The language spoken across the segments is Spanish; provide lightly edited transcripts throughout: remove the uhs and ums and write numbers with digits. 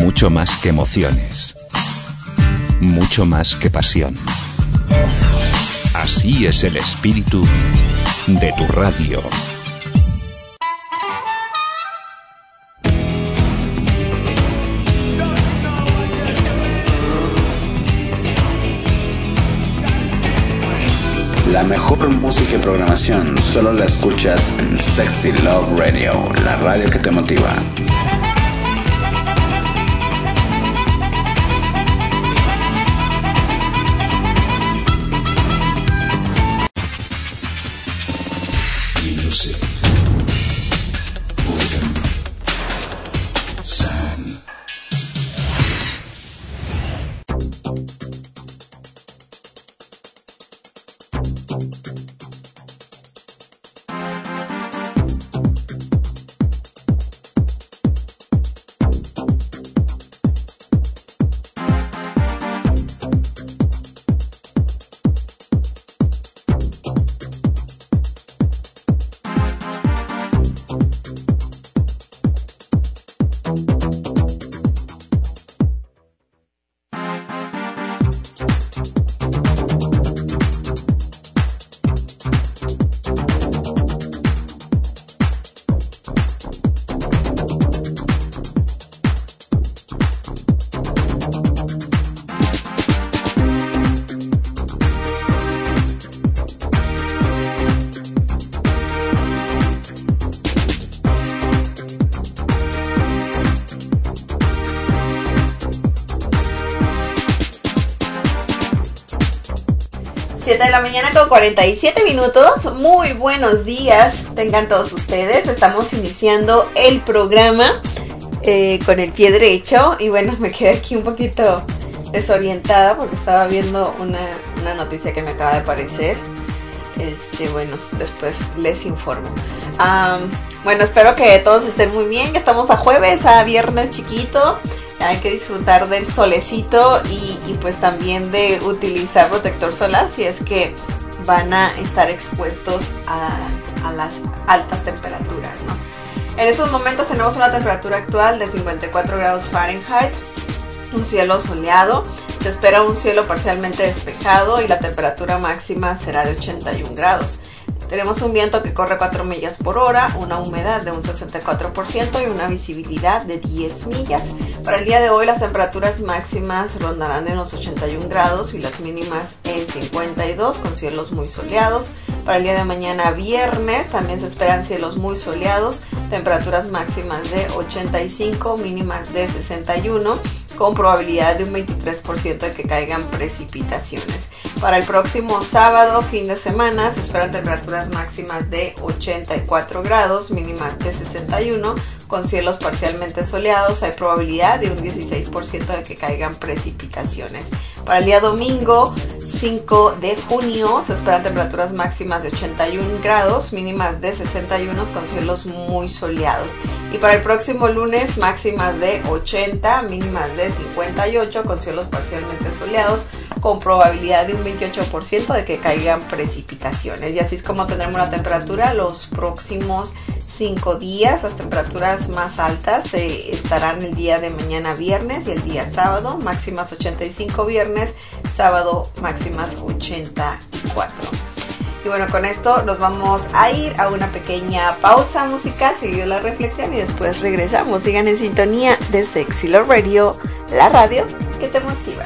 mucho más que emociones, mucho más que pasión. Así es el espíritu de tu radio. La mejor música y programación solo la escuchas en Sexy Love Radio, la radio que te motiva. Music, rhythm, sound. De la mañana con 47 minutos. Muy buenos días tengan todos ustedes. Estamos iniciando el programa con el pie derecho. Y bueno, me quedé aquí un poquito desorientada porque estaba viendo una noticia que me acaba de aparecer. Bueno, después les informo. Bueno, espero que todos estén muy bien. Estamos a jueves, a viernes chiquito. Hay que disfrutar del solecito y pues también de utilizar protector solar si es que van a estar expuestos a las altas temperaturas, ¿no? En estos momentos tenemos una temperatura actual de 54 grados Fahrenheit, un cielo soleado, se espera un cielo parcialmente despejado y la temperatura máxima será de 81 grados. Tenemos un viento que corre 4 millas por hora, una humedad de un 64% y una visibilidad de 10 millas. Para el día de hoy las temperaturas máximas rondarán en los 81 grados y las mínimas en 52 con cielos muy soleados. Para el día de mañana viernes también se esperan cielos muy soleados, temperaturas máximas de 85, mínimas de 61 con probabilidad de un 23% de que caigan precipitaciones. Para el próximo sábado, fin de semana, se esperan temperaturas máximas de 84 grados, mínimas de 61, con cielos parcialmente soleados. Hay probabilidad de un 16% de que caigan precipitaciones. Para el día domingo, 5 de junio, se esperan temperaturas máximas de 81 grados, mínimas de 61, con cielos muy soleados. Y para el próximo lunes, máximas de 80, mínimas de 58, con cielos parcialmente soleados, con probabilidad de un 28% de que caigan precipitaciones. Y así es como tendremos la temperatura los próximos 5 días. Las temperaturas más altas estarán el día de mañana viernes y el día sábado, máximas 85 viernes, sábado máximas 84. Y bueno, con esto nos vamos a ir a una pequeña pausa musical, seguido la reflexión y después regresamos. Sigan en sintonía de Sexy Love Radio, la radio que te motiva.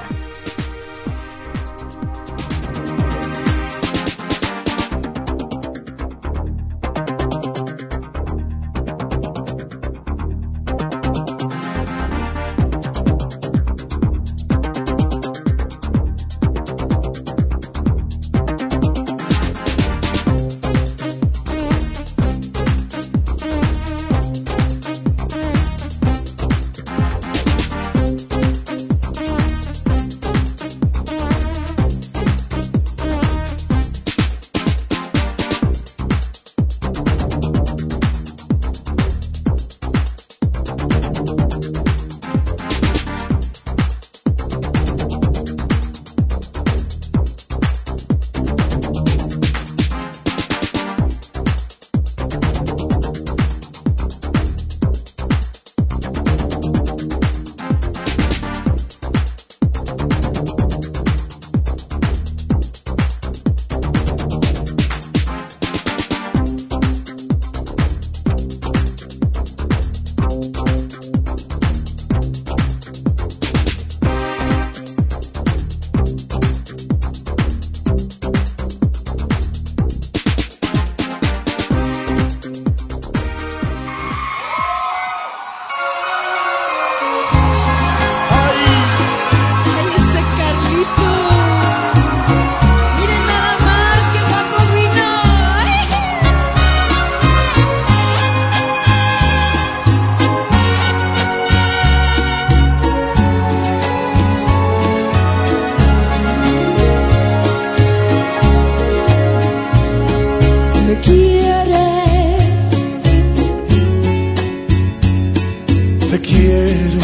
quiero,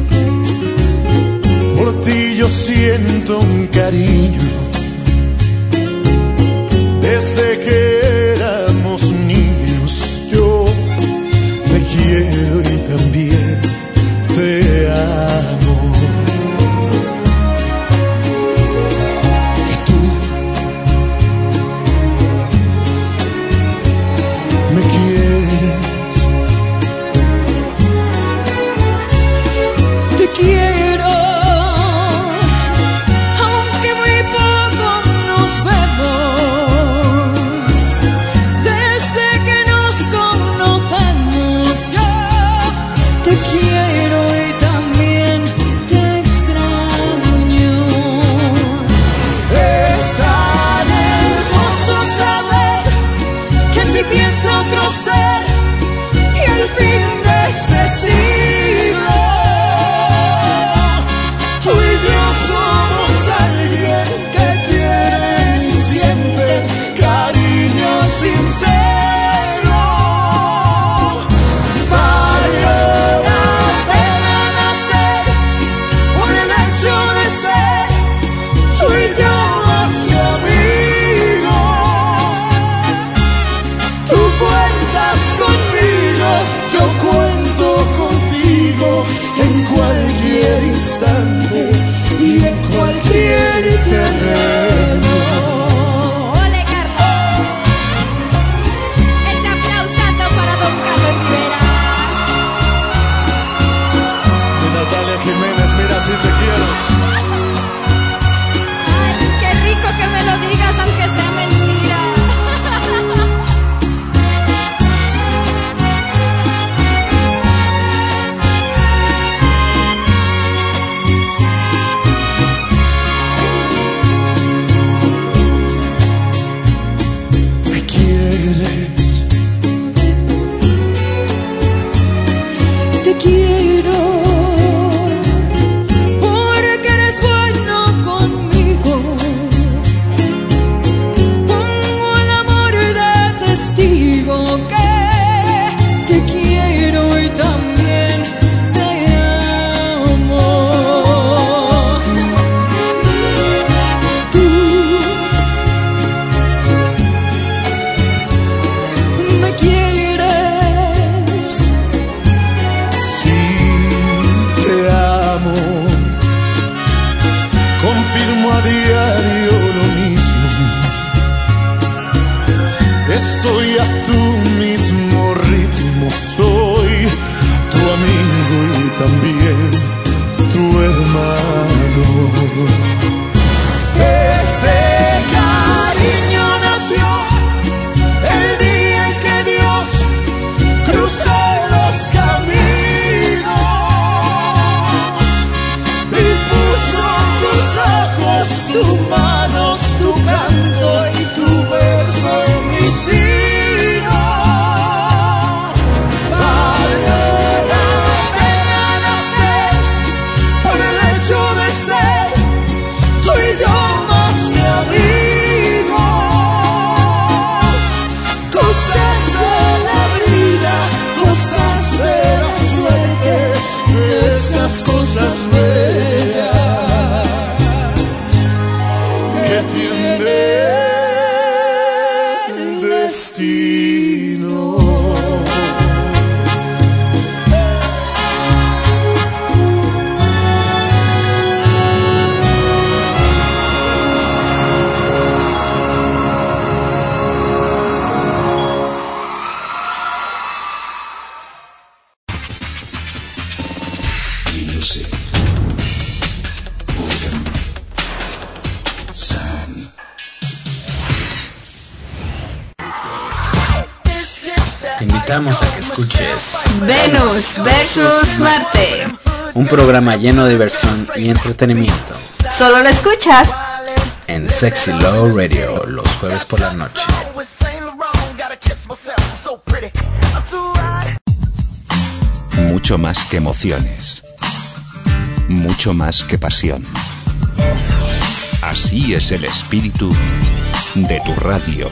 por ti yo siento un cariño. Desde que éramos niños yo te quiero y también te amo. Y tú me quieres. Te quiero, aunque muy poco nos vemos. Desde que nos conocemos yo te quiero y también te extraño. Es tan hermoso saber que en ti piensa otro ser y al fin de este siglo tú y yo somos alguien que quieren y sienten cariño sincero. Valió la pena nacer por el hecho de ser tú y yo más que amigos. Tú cuentas conmigo, yo cuento contigo en cualquier instante y en cualquier terreno. ¡Ole, Carlos! Ese aplausazo para don Carlos Rivera. Y Natalia Jiménez, mira si te quiero. Ay, qué rico que me lo digas aunque sea mentira. Me quieres. Te quiero. Porque eres bueno conmigo. Pongo el amor de testigo que te quiero y también te amo. Tú me quieres. Sí, te amo. Confirmo a diario lo mismo. Estoy a tu mismo ritmo. Soy tu amigo y también tu hermano. Este cariño nació el día en que Dios cruzó los caminos y puso tus ojos, tus manos, tu canto y tu beso en mi sino. Valió la pena nacer por el hecho de ser tú y yo más que amigos. Cosas de la vida, cosas de la suerte, esas cosas bellas que tiene el destino. Music. Organ. Sound. Te invitamos a que escuches Venus versus Marte. un programa lleno de diversión y entretenimiento Solo lo escuchas en Sexy Love Radio los jueves por la noche. Mucho más que emociones. Mucho más que pasión. Así es el espíritu de tu radio.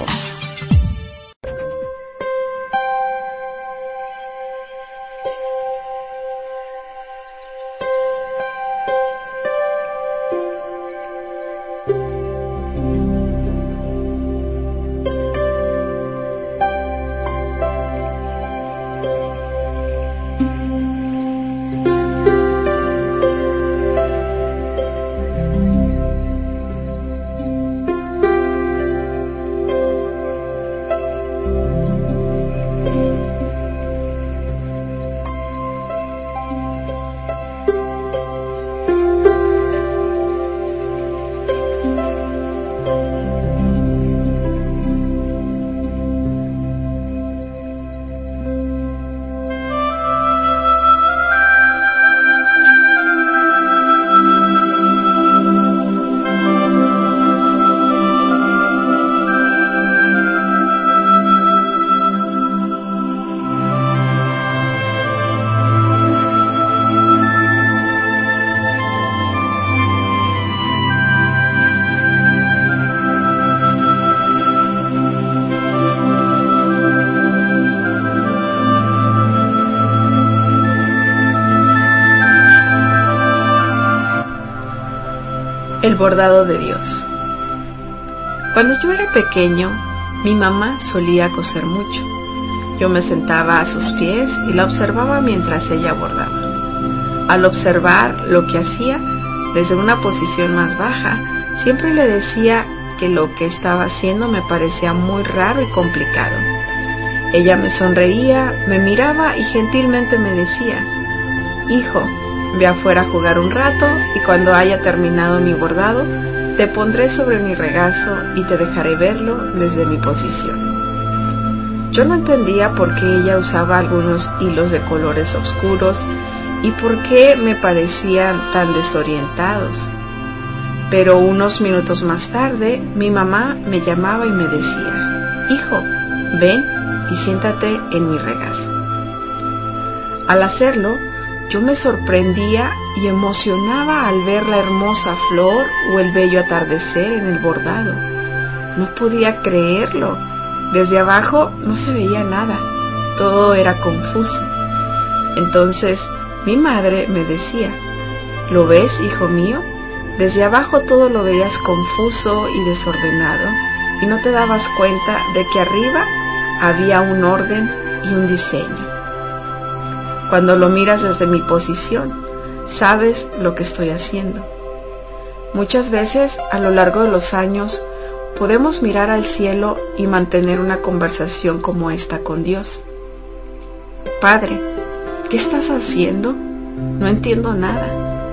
El bordado de Dios. Cuando yo era pequeño, mi mamá solía coser mucho. Yo me sentaba a sus pies y la observaba mientras ella bordaba. Al observar lo que hacía desde una posición más baja, siempre le decía que lo que estaba haciendo me parecía muy raro y complicado. Ella me sonreía, me miraba y gentilmente me decía: «Hijo, ve afuera a jugar un rato y cuando haya terminado mi bordado, te pondré sobre mi regazo y te dejaré verlo desde mi posición». Yo no entendía por qué ella usaba algunos hilos de colores oscuros y por qué me parecían tan desorientados. Pero unos minutos más tarde, mi mamá me llamaba y me decía: «Hijo, ven y siéntate en mi regazo». Al hacerlo, yo me sorprendía y emocionaba al ver la hermosa flor o el bello atardecer en el bordado. No podía creerlo. Desde abajo no se veía nada. Todo era confuso. Entonces mi madre me decía: «¿Lo ves, hijo mío? Desde abajo todo lo veías confuso y desordenado y no te dabas cuenta de que arriba había un orden y un diseño. Cuando lo miras desde mi posición, sabes lo que estoy haciendo». Muchas veces a lo largo de los años podemos mirar al cielo y mantener una conversación como esta con Dios. «Padre, ¿qué estás haciendo? No entiendo nada».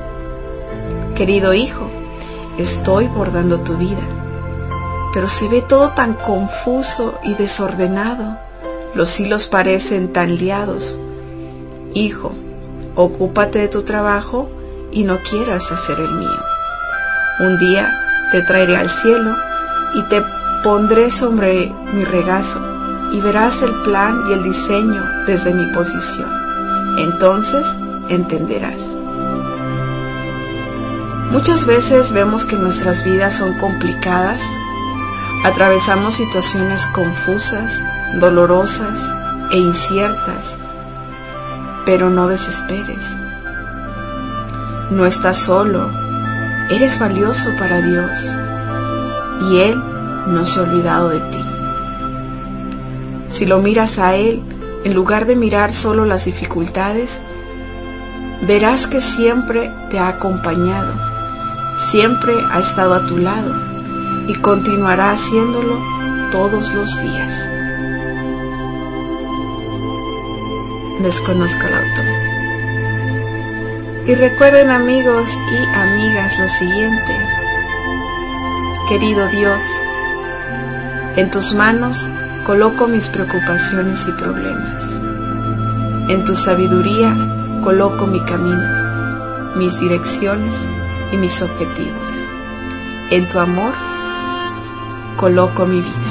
«Querido hijo, estoy bordando tu vida, pero se ve todo tan confuso y desordenado. Los hilos parecen tan liados. Hijo, ocúpate de tu trabajo y no quieras hacer el mío. Un día te traeré al cielo y te pondré sobre mi regazo y verás el plan y el diseño desde mi posición. Entonces entenderás». Muchas veces vemos que nuestras vidas son complicadas, atravesamos situaciones confusas, dolorosas e inciertas, pero no desesperes. No estás solo, eres valioso para Dios y Él no se ha olvidado de ti. Si lo miras a Él, en lugar de mirar solo las dificultades, verás que siempre te ha acompañado, siempre ha estado a tu lado y continuará haciéndolo todos los días. Desconozco el autor. Y recuerden, amigos y amigas, lo siguiente: querido Dios, en tus manos coloco mis preocupaciones y problemas. En tu sabiduría coloco mi camino, mis direcciones y mis objetivos. En tu amor coloco mi vida.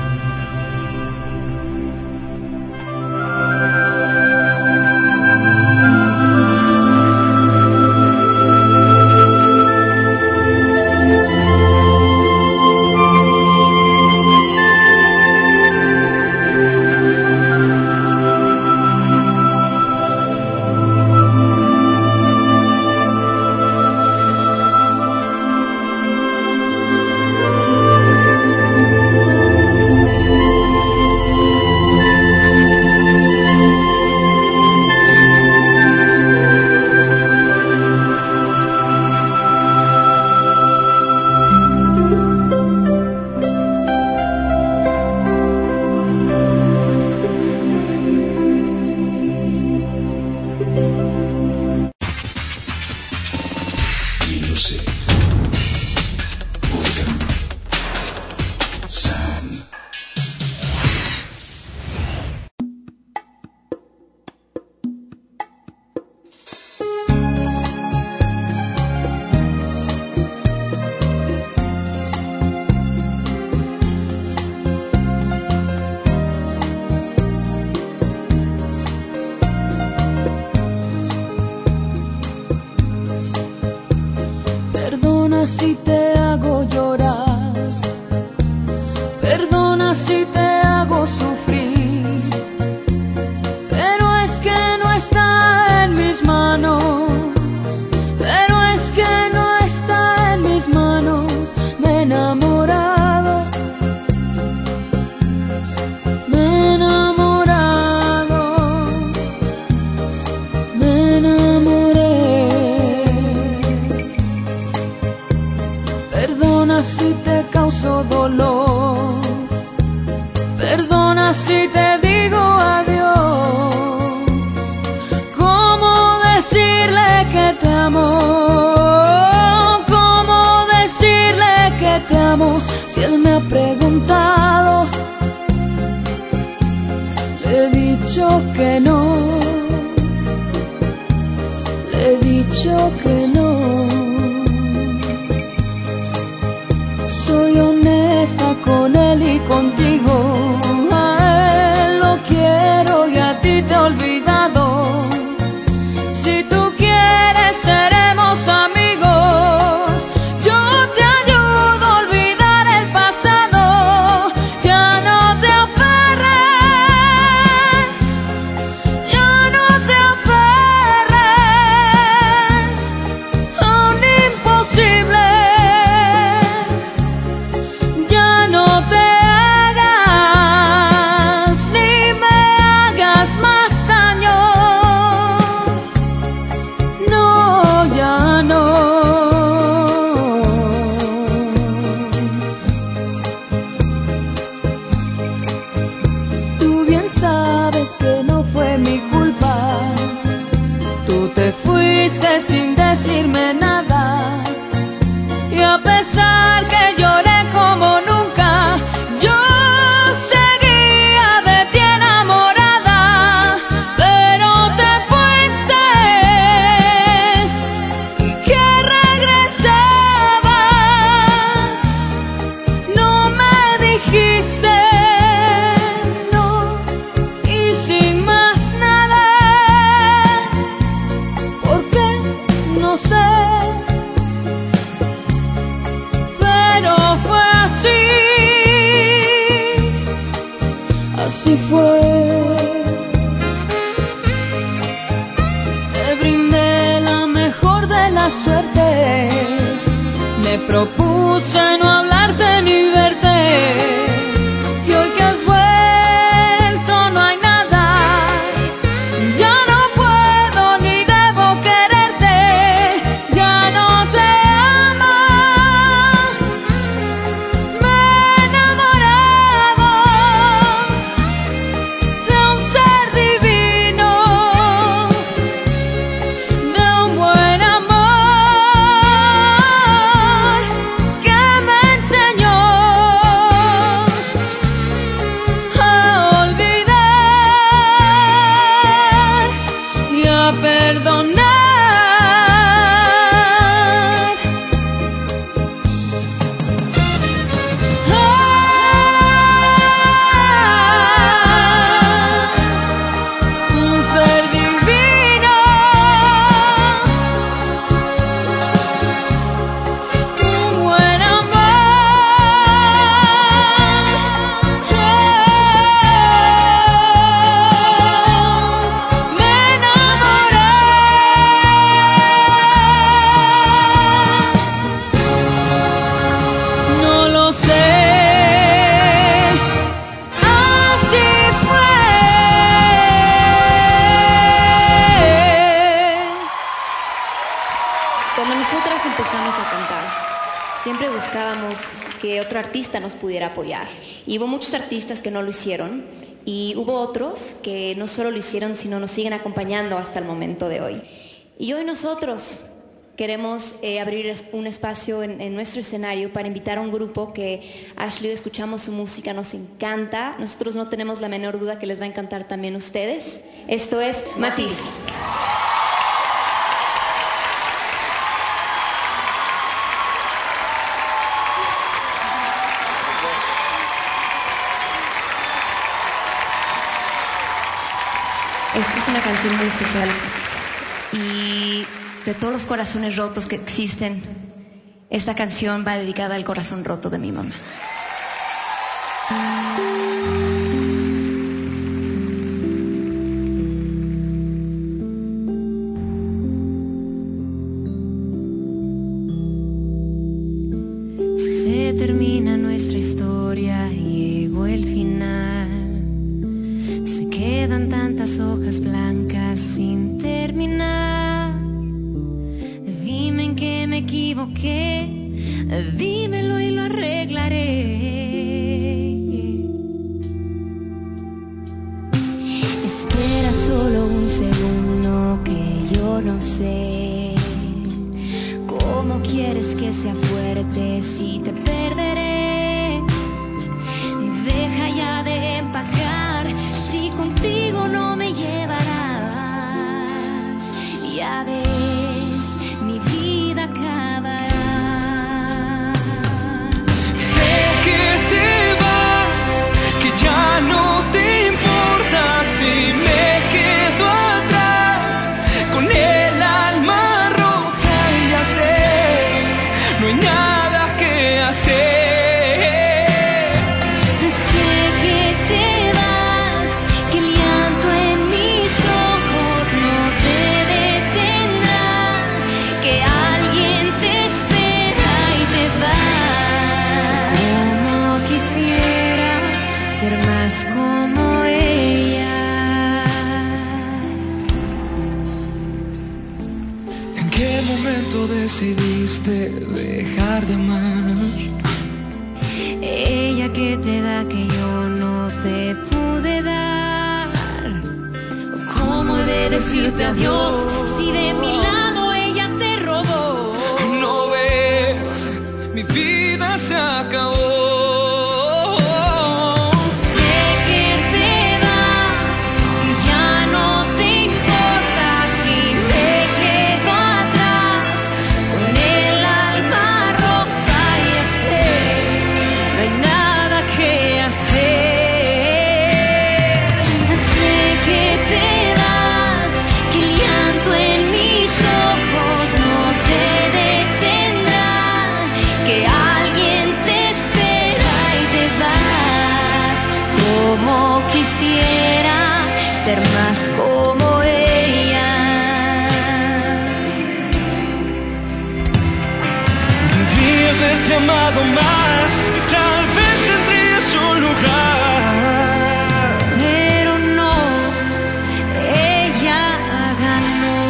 Si te hago llorar, perdona si te hago sufrir, pero es que no está en mis manos, pero es que no está en mis manos. si te causo dolor. Perdona si te digo adiós. ¿Cómo decirle que te amo? ¿Cómo decirle que te amo? Si él me ha preguntado, le he dicho que no. Le he dicho que no. Soy honesta con él y contigo. A él lo quiero y a ti te he olvidado. Si tú quieres seremos amigos. Yo te ayudo a olvidar el pasado. Ya no te aferres. Ya no te aferres a un imposible. Ya no te hagas ni me hagas más daño. No, ya no. Tú bien sabes que no fue mi culpa. Tú te fuiste sin decirme nada. Y a pesar que lloré como nunca, yo seguía de ti enamorada. Pero te fuiste y que regresabas. No me dijiste no y sin más nada. ¿Por qué? No sé. Pero fue así. Así fue. Te brindé la mejor de las suertes. Me propuse no hablarte ni verte. Y hoy que has vuelto no hay nada. Ya no puedo ni debo quererte. Ya no te amo. Me he enamorado de un ser divino, de un buen amor que me enseñó a olvidar y a perdonar. Un ser divino, un buen amor. Me enamoré. No lo sé. Así fue. Cuando nosotras empezamos a cantar, siempre buscábamos que otro artista nos pudiera apoyar. Y hubo muchos artistas que no lo hicieron, y hubo otros que no solo lo hicieron, sino nos siguen acompañando hasta el momento de hoy. Y hoy nosotros queremos abrir un espacio en nuestro escenario para invitar a un grupo que Ashley, escuchamos su música, nos encanta. Nosotros no tenemos la menor duda que les va a encantar también a ustedes. Esto es Matiz. Esta es una canción muy especial y de todos los corazones rotos que existen, esta canción va dedicada al corazón roto de mi mamá. Se termina nuestra historia, llegó el final. Se quedan tantas hojas blancas sin terminar. Dime en qué me equivoqué, dímelo y lo arreglo. sea fuerte si te perderé. Deja ya de empacar si contigo no me llevarás. Ya ves, mi vida acabará. Sé que te vas, que ya no te importa si me quedo atrás con el alma rota. Y ya sé, no hay nada que hacer. Como ella. ¿En qué momento decidiste dejar de amar? Ella que te da que yo no te pude dar. ¿Cómo he de decirte adiós si de mi lado ella te robó? ¿No ves? Mi vida se acabó. Quisiera ser más como ella. Debí haberte amado más y tal vez tendrías un lugar. Pero no, ella ganó.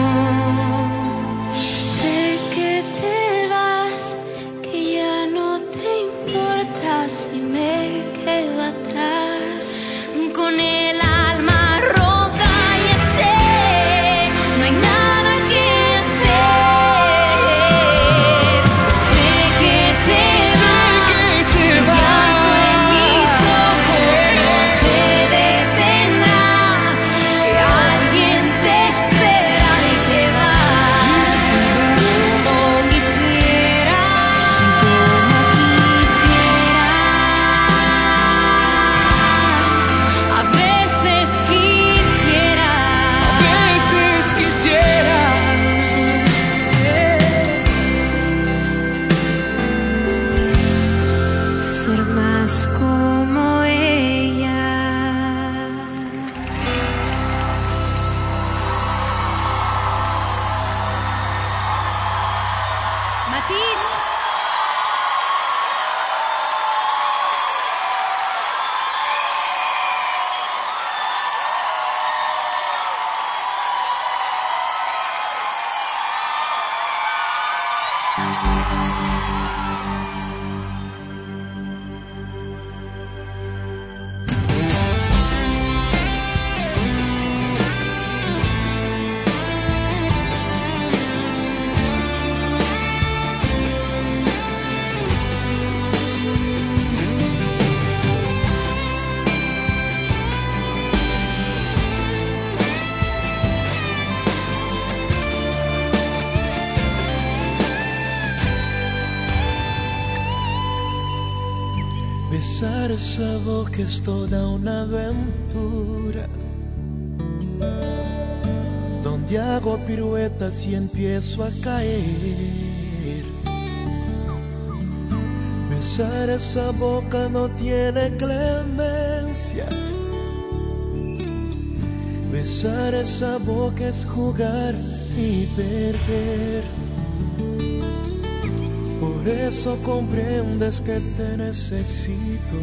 Sé que te vas, que ya no te importa si me quedo atrás. Con el alma rota, ya sé, no hay nada que hacer. Sé que te vas, en mis ojos no te detendrá, que alguien te espera y te vas. Como quisiera. A veces quisiera ser más como ella. Matiz. Besar esa boca es toda una aventura, donde hago piruetas y empiezo a caer. Besar esa boca no tiene clemencia. Besar esa boca es jugar y perder. Por eso comprendes que te necesito.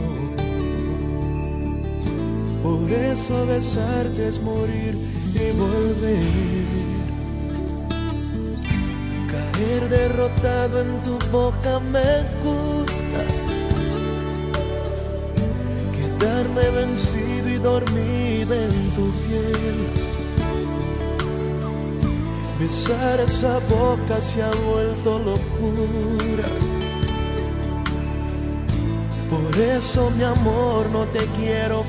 Por eso besarte es morir y volver. Caer derrotado en tu boca me gusta. Quedarme vencido y dormido en tu piel. Besar esa boca se ha vuelto locura. Por eso, mi amor, no te quiero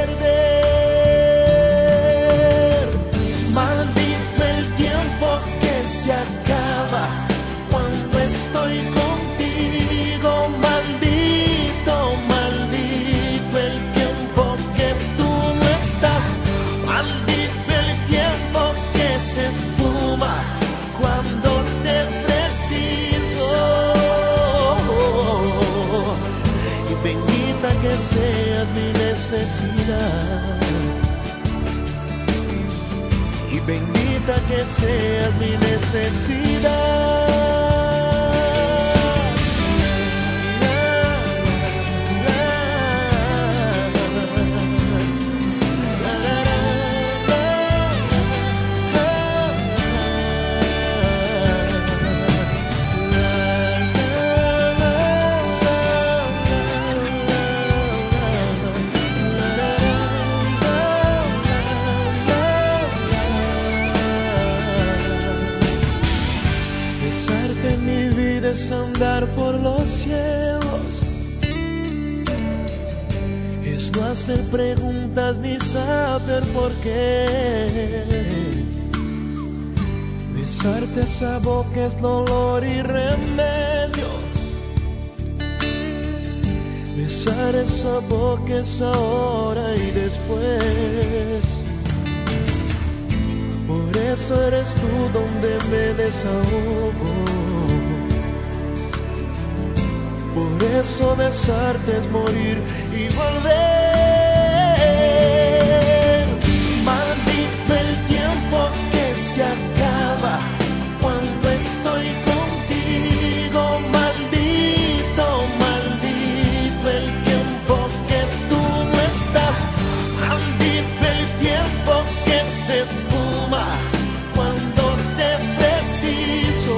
perder. Maldito el tiempo que se acaba cuando estoy contigo. Maldito, maldito el tiempo que tú no estás. Maldito el tiempo que se esfuma cuando te preciso. Y bendita que seas mi necesidad. Y bendita que seas mi necesidad. Es andar por los cielos, es no hacer preguntas ni saber por qué. Besarte esa boca es dolor y remedio. Besar esa boca es ahora y después. Por eso eres tú donde me desahogo. Por eso besarte es morir y volver. Maldito el tiempo que se acaba cuando estoy contigo. Maldito, maldito el tiempo que tú no estás. Maldito el tiempo que se esfuma cuando te preciso.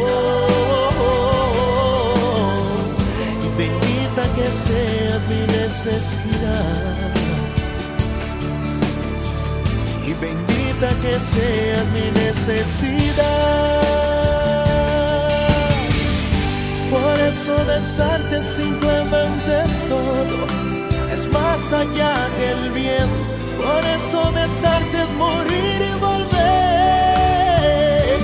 Que seas mi necesidad. Y bendita que seas mi necesidad. Por eso besarte es simplemente todo, es más allá del bien. Por eso besarte es morir y volver.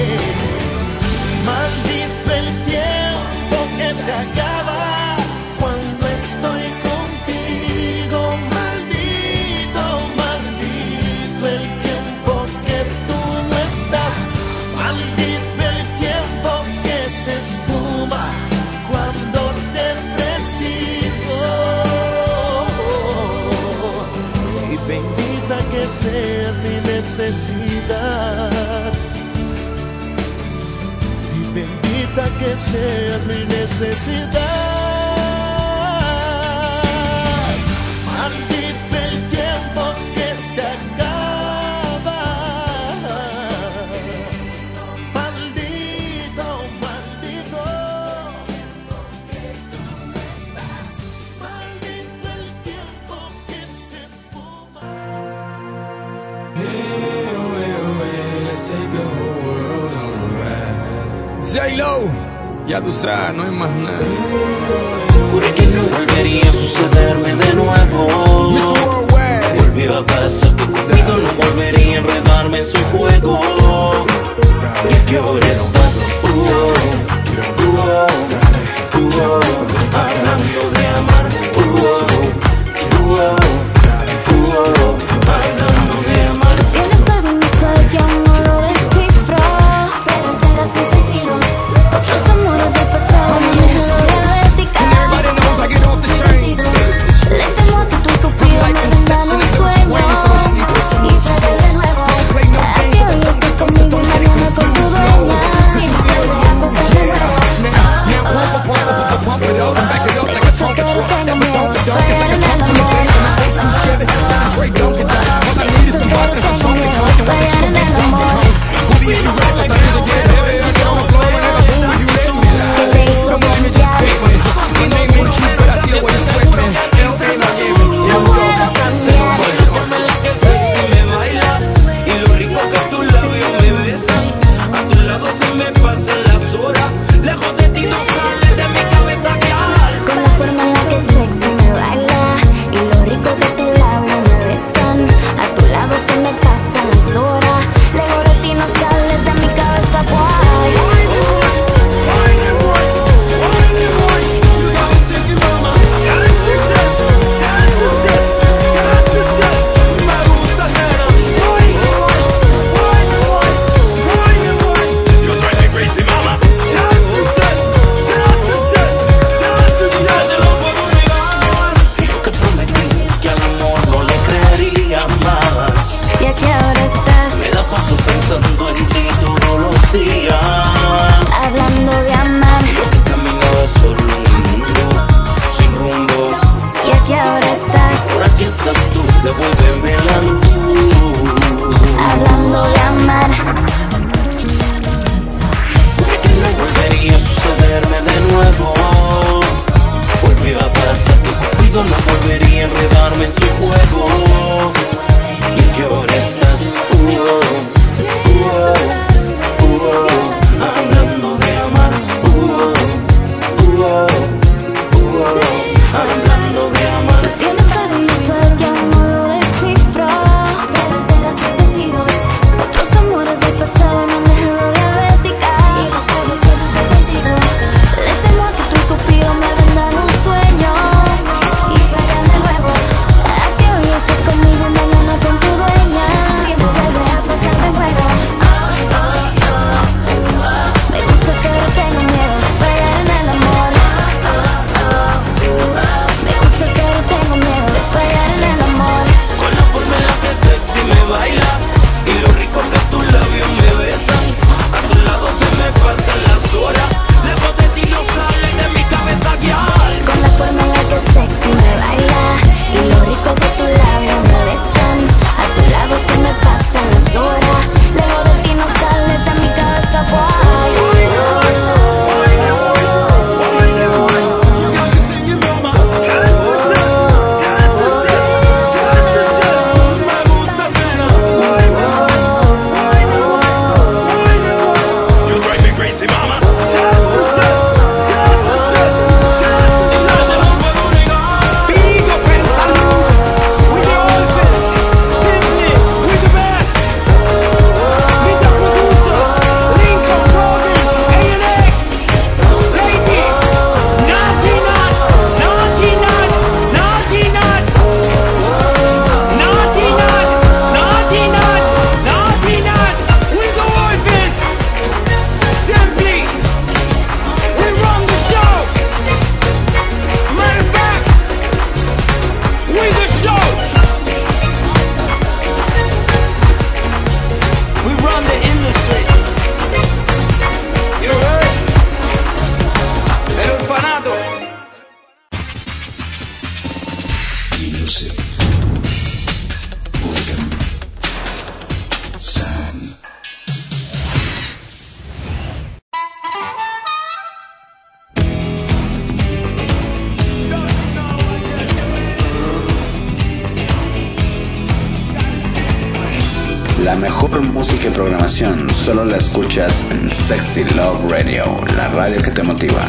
Maldito el tiempo que se acaba cuando estoy contigo. Maldito, maldito el tiempo que tú no estás. Maldito el tiempo que se esfuma cuando te preciso. Y bendita que seas mi necesidad. Y bendita que seas mi necesidad. J-Lo, ya tú sabes, no hay más nada. Juré que no volvería a sucederme de nuevo. Volvió a pasar que conmigo no volvería a enredarme en su juego. ¿Y a qué hora estás? Hablando de amar. Hablando de amar. Tienes algo inusual que aún no lo descifro, pero tendrás mis sentidos. Otros amores del pasado no me dejan diabética. Le temo a que tu cupido me vendan un sueño y trate de nuevo. A que hoy estés conmigo y mañana con tu dueña. Y vuelve a pasar de nuevo. Y lo rico que tus labios me besan. A se me pasan las horas. Lejos de ti no sale de mi cabeza que al. Con la forma en la que sexy me baila y lo rico que tus labios me besan. A tu lado se me pasan las horas. Lejos de ti no sale de mi cabeza guay. Pensando en ti todos los días, hablando de amar. Lo que camino es solo un mundo sin rumbo. Y aquí ahora estás. Ahora aquí estás tú, devuélveme la luz. Hablando de amar. Porque no volvería a sucederme de nuevo. Volvió a pasar que Cupido no volvería a enredarme en su juego. Y aquí ahora estás hablando de amar, hablando de amar. Tienes algo inusual que aún no lo descifro, que alteras mis sentidos. Otros amores del pasado me han dejado diabética y no puedo ser dulce contigo. Le temo a que tú y Cupido me vendan un sueño y fallan de nuevo. A que hoy estás conmigo y mañana con tu dueña. Si no vuelve a pasar me muero. Me gusta pero tengo miedo de fallar en el amor. Me gusta pero tengo miedo de fallar en el amor. Con la forma en la que sexy me bailas y lo rico que tus labios me besan. A tu lado se me pasan las horas. Lejos de ti no sale de mi cabeza guiar. Con la forma en la que sexy me baila y lo rico que tus labios me besan. A tu lado se me pasan las horas. Lejos de ti no sale de mi cabeza guay. La mejor música y programación solo la escuchas en Sexy Love Radio, la radio que te motiva.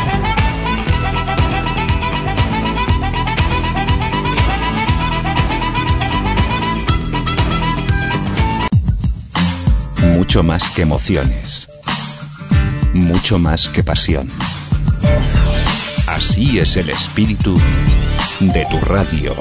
Mucho más que emociones. Mucho más que pasión. Así es el espíritu de tu radio.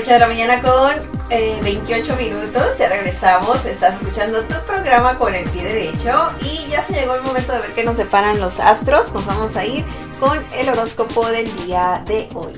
8 de la mañana con 28 minutos. Ya regresamos. Estás escuchando tu programa Con el Pie Derecho. Y ya se llegó el momento de ver qué nos deparan los astros. Nos vamos a ir con el horóscopo del día de hoy.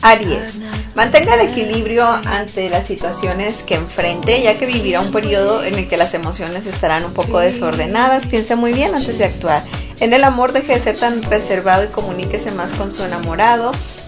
Aries, mantenga el equilibrio ante las situaciones que enfrente, ya que vivirá un periodo en el que las emociones estarán un poco desordenadas. Piense muy bien antes de actuar. En el amor, deje de ser tan reservado y comuníquese más con su enamorado.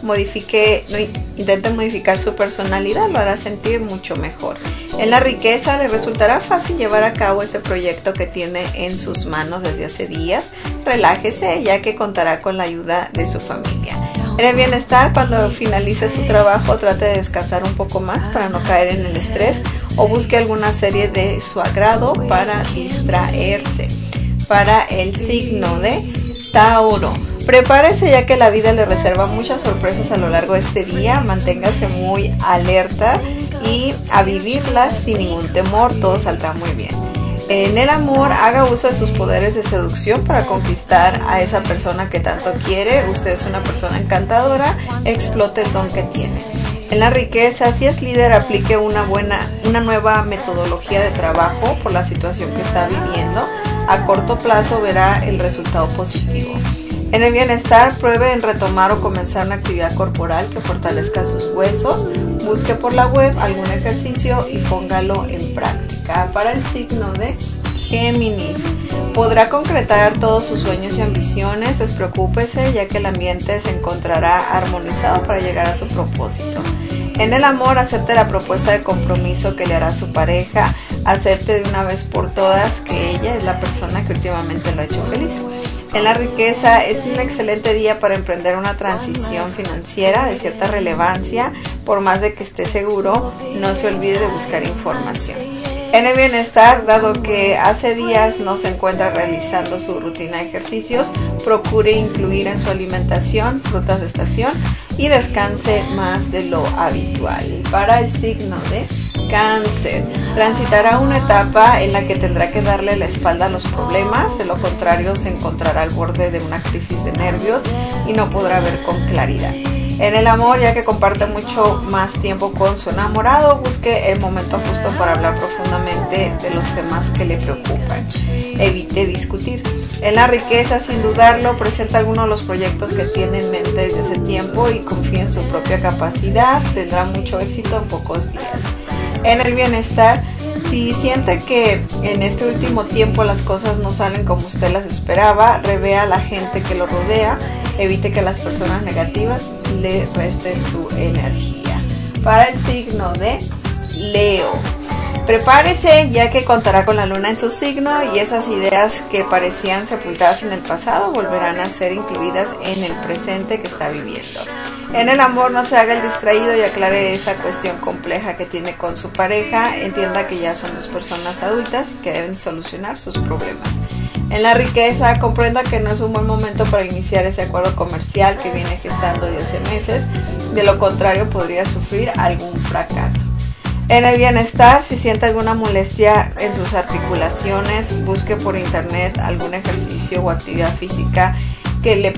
Intente modificar su personalidad, lo hará sentir mucho mejor. En la riqueza, le resultará fácil llevar a cabo ese proyecto que tiene en sus manos desde hace días. Relájese, ya que contará con la ayuda de su familia. En el bienestar, cuando finalice su trabajo, trate de descansar un poco más para no caer en el estrés o busque alguna serie de su agrado para distraerse. Para el signo de Tauro, prepárese, ya que la vida le reserva muchas sorpresas a lo largo de este día. Manténgase muy alerta y a vivirlas sin ningún temor, todo saldrá muy bien. En el amor, haga uso de sus poderes de seducción para conquistar a esa persona que tanto quiere. Usted es una persona encantadora, explote el don que tiene. En la riqueza, si es líder, aplique una nueva metodología de trabajo por la situación que está viviendo. A corto plazo verá el resultado positivo. En el bienestar, pruebe en retomar o comenzar una actividad corporal que fortalezca sus huesos. Busque por la web algún ejercicio y póngalo en práctica. Para el signo de Géminis, podrá concretar todos sus sueños y ambiciones. Despreocúpese, ya que el ambiente se encontrará armonizado para llegar a su propósito. En el amor, acepte la propuesta de compromiso que le hará su pareja. Acepte de una vez por todas que ella es la persona que últimamente lo ha hecho feliz. En la riqueza, es un excelente día para emprender una transición financiera de cierta relevancia. Por más de que esté seguro, no se olvide de buscar información. En el bienestar, dado que hace días no se encuentra realizando su rutina de ejercicios, procure incluir en su alimentación frutas de estación y descanse más de lo habitual. Para el signo de Cáncer, transitará una etapa en la que tendrá que darle la espalda a los problemas. De lo contrario, se encontrará al borde de una crisis de nervios y no podrá ver con claridad. En el amor, ya que comparte mucho más tiempo con su enamorado, busque el momento justo para hablar profundamente de los temas que le preocupan. Evite discutir. En la riqueza, sin dudarlo, presenta algunos de los proyectos que tiene en mente desde hace tiempo y confía en su propia capacidad. Tendrá mucho éxito en pocos días. En el bienestar, si siente que en este último tiempo las cosas no salen como usted las esperaba, revea a la gente que lo rodea. Evite que las personas negativas le resten su energía. Para el signo de Leo, prepárese, ya que contará con la luna en su signo y esas ideas que parecían sepultadas en el pasado volverán a ser incluidas en el presente que está viviendo. En el amor, no se haga el distraído y aclare esa cuestión compleja que tiene con su pareja. Entienda que ya son dos personas adultas y que deben solucionar sus problemas. En la riqueza, comprenda que no es un buen momento para iniciar ese acuerdo comercial que viene gestando desde hace meses. De lo contrario, podría sufrir algún fracaso. En el bienestar, si siente alguna molestia en sus articulaciones, busque por internet algún ejercicio o actividad física que le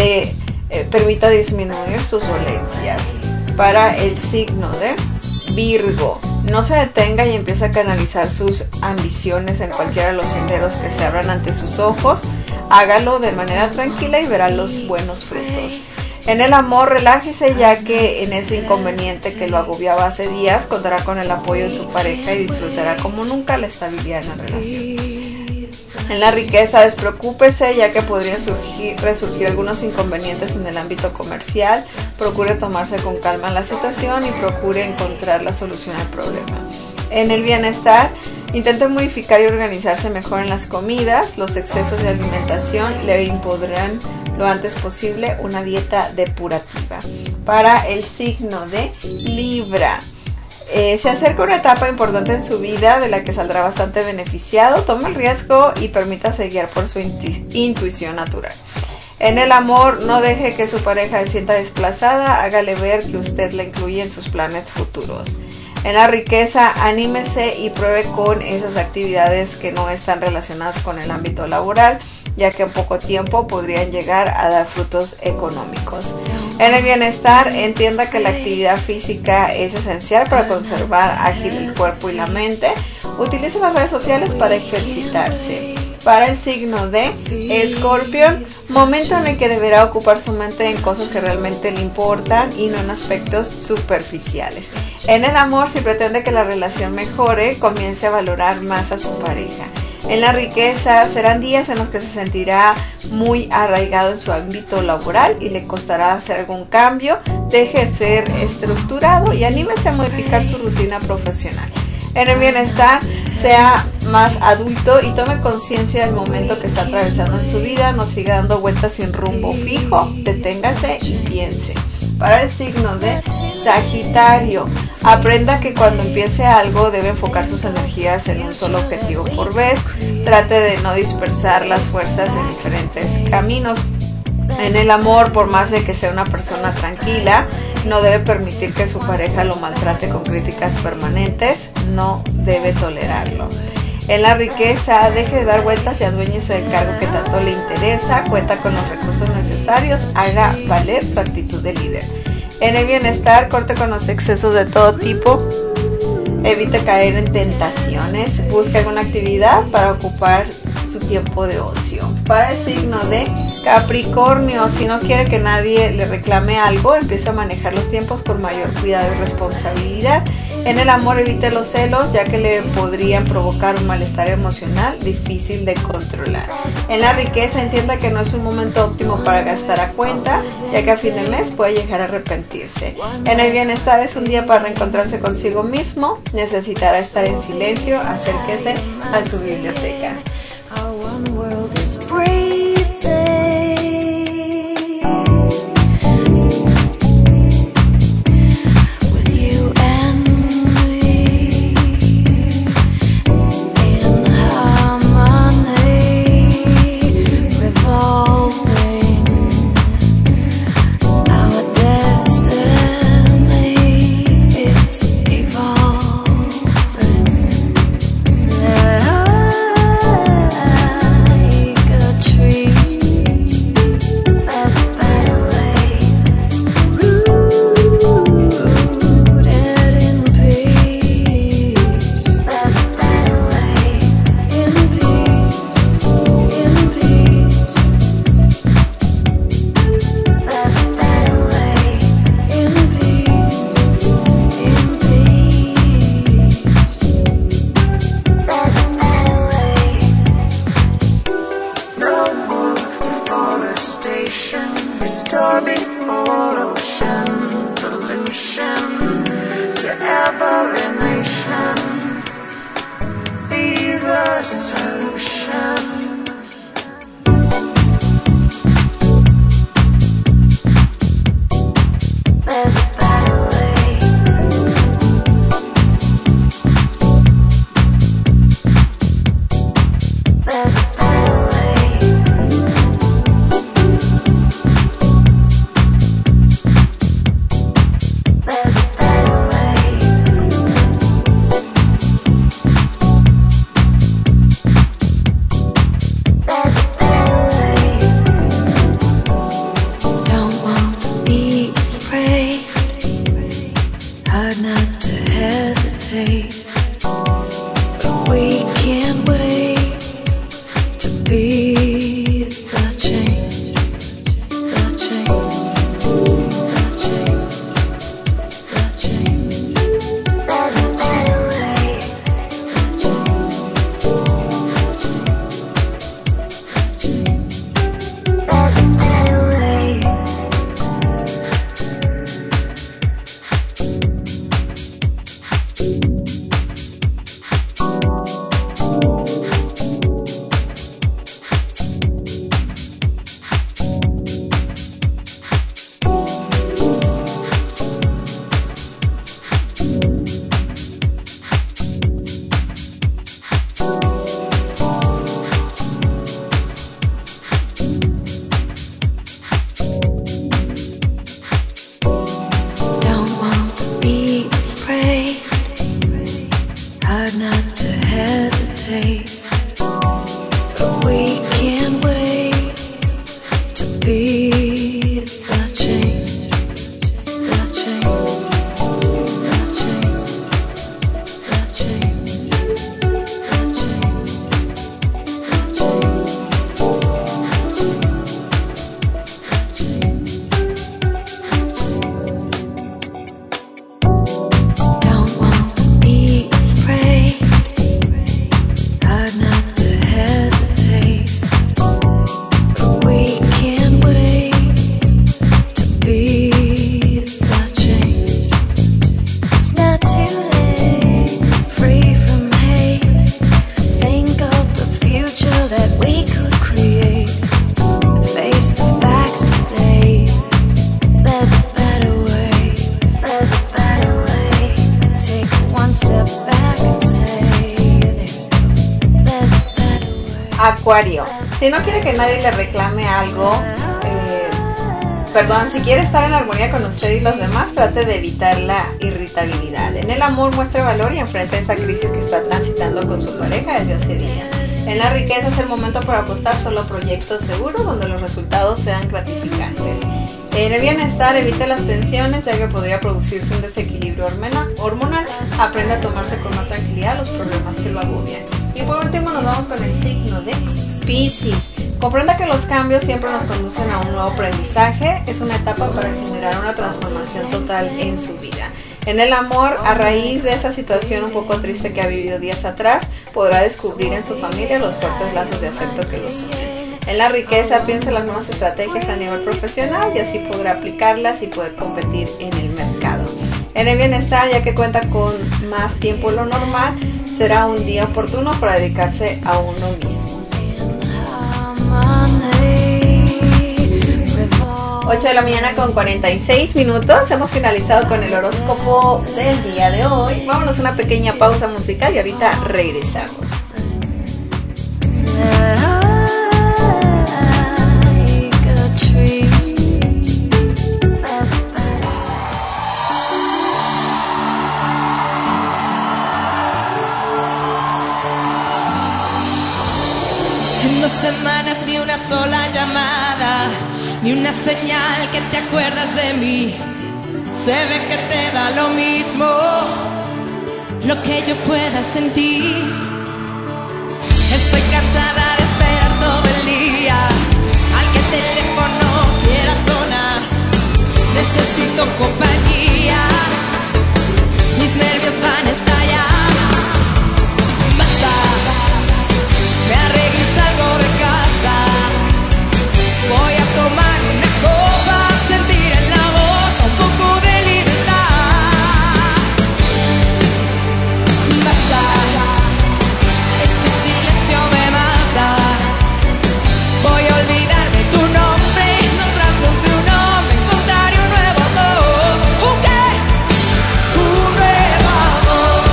permita disminuir sus dolencias. Para el signo de Virgo, no se detenga y empiece a canalizar sus ambiciones en cualquiera de los senderos que se abran ante sus ojos. Hágalo de manera tranquila y verá los buenos frutos. En el amor, relájese, ya que en ese inconveniente que lo agobiaba hace días, contará con el apoyo de su pareja y disfrutará como nunca la estabilidad en la relación. En la riqueza, despreocúpese, ya que podrían resurgir algunos inconvenientes en el ámbito comercial. Procure tomarse con calma la situación y procure encontrar la solución al problema. En el bienestar, intente modificar y organizarse mejor en las comidas. Los excesos de alimentación le impondrán lo antes posible una dieta depurativa. Para el signo de Libra, se acerca una etapa importante en su vida de la que saldrá bastante beneficiado. Tome el riesgo y permítase guiar por su intuición natural. En el amor, no deje que su pareja se sienta desplazada, hágale ver que usted la incluye en sus planes futuros. En la riqueza, anímese y pruebe con esas actividades que no están relacionadas con el ámbito laboral, ya que en poco tiempo podrían llegar a dar frutos económicos. En el bienestar, entienda que la actividad física es esencial para conservar ágil el cuerpo y la mente. Utilice las redes sociales para ejercitarse. Para el signo de Escorpión, momento en el que deberá ocupar su mente en cosas que realmente le importan y no en aspectos superficiales. En el amor, si pretende que la relación mejore, comience a valorar más a su pareja. En la riqueza, serán días en los que se sentirá muy arraigado en su ámbito laboral y le costará hacer algún cambio. Deje de ser estructurado y anímese a modificar su rutina profesional. En el bienestar, sea más adulto y tome conciencia del momento que está atravesando en su vida. No siga dando vueltas sin rumbo fijo, deténgase y piense. Para el signo de Sagitario, aprenda que cuando empiece algo debe enfocar sus energías en un solo objetivo por vez. Trate de no dispersar las fuerzas en diferentes caminos. En el amor, por más de que sea una persona tranquila, no debe permitir que su pareja lo maltrate con críticas permanentes, no debe tolerarlo. En la riqueza, deje de dar vueltas y aduéñese del cargo que tanto le interesa, cuenta con los recursos necesarios, haga valer su actitud de líder. En el bienestar, corte con los excesos de todo tipo, evite caer en tentaciones, busque alguna actividad para ocupar su tiempo de ocio. Para el signo de Capricornio, si no quiere que nadie le reclame algo, empiece a manejar los tiempos con mayor cuidado y responsabilidad. En el amor, evite los celos, ya que le podrían provocar un malestar emocional difícil de controlar. En la riqueza, entienda que no es un momento óptimo para gastar a cuenta, ya que a fin de mes puede llegar a arrepentirse. En el bienestar, es un día para reencontrarse consigo mismo, necesitará estar en silencio, acérquese a su biblioteca. Tree Acuario, si no quiere que nadie le reclame algo, si quiere estar en armonía con usted y los demás, trate de evitar la irritabilidad. En el amor, muestre valor y enfrente esa crisis que está transitando con su pareja desde hace días. En la riqueza es el momento para apostar solo a proyectos seguros donde los resultados sean gratificantes. En el bienestar, evite las tensiones ya que podría producirse un desequilibrio hormonal. Aprenda a tomarse con más tranquilidad los problemas que lo agobian. Y por último nos vamos con el signo de Piscis. Comprenda que los cambios siempre nos conducen a un nuevo aprendizaje. Es una etapa para generar una transformación total en su vida. En el amor, a raíz de esa situación un poco triste que ha vivido días atrás, podrá descubrir en su familia los fuertes lazos de afecto que los unen. En la riqueza, piense en las nuevas estrategias a nivel profesional y así podrá aplicarlas y poder competir en el mercado. En el bienestar, ya que cuenta con más tiempo de lo normal, será un día oportuno para dedicarse a uno mismo. 8 de la mañana con 46 minutos. Hemos finalizado con el horóscopo del día de hoy. Vámonos a una pequeña pausa musical y ahorita regresamos. En 2 semanas ni una sola llamada, ni una señal que te acuerdas de mí. Se ve que te da lo mismo lo que yo pueda sentir. Estoy cansada de esperar todo el día al que el teléfono quiera sonar. Necesito compañía, mis nervios van a estallar. Basta, me arregles algo de casa. Voy a tomar una copa, sentir en la boca un poco de libertad. Basta, este silencio me mata. Voy a olvidarme tu nombre y en los brazos de un hombre encontraré un nuevo amor. ¿Un qué? Un nuevo amor.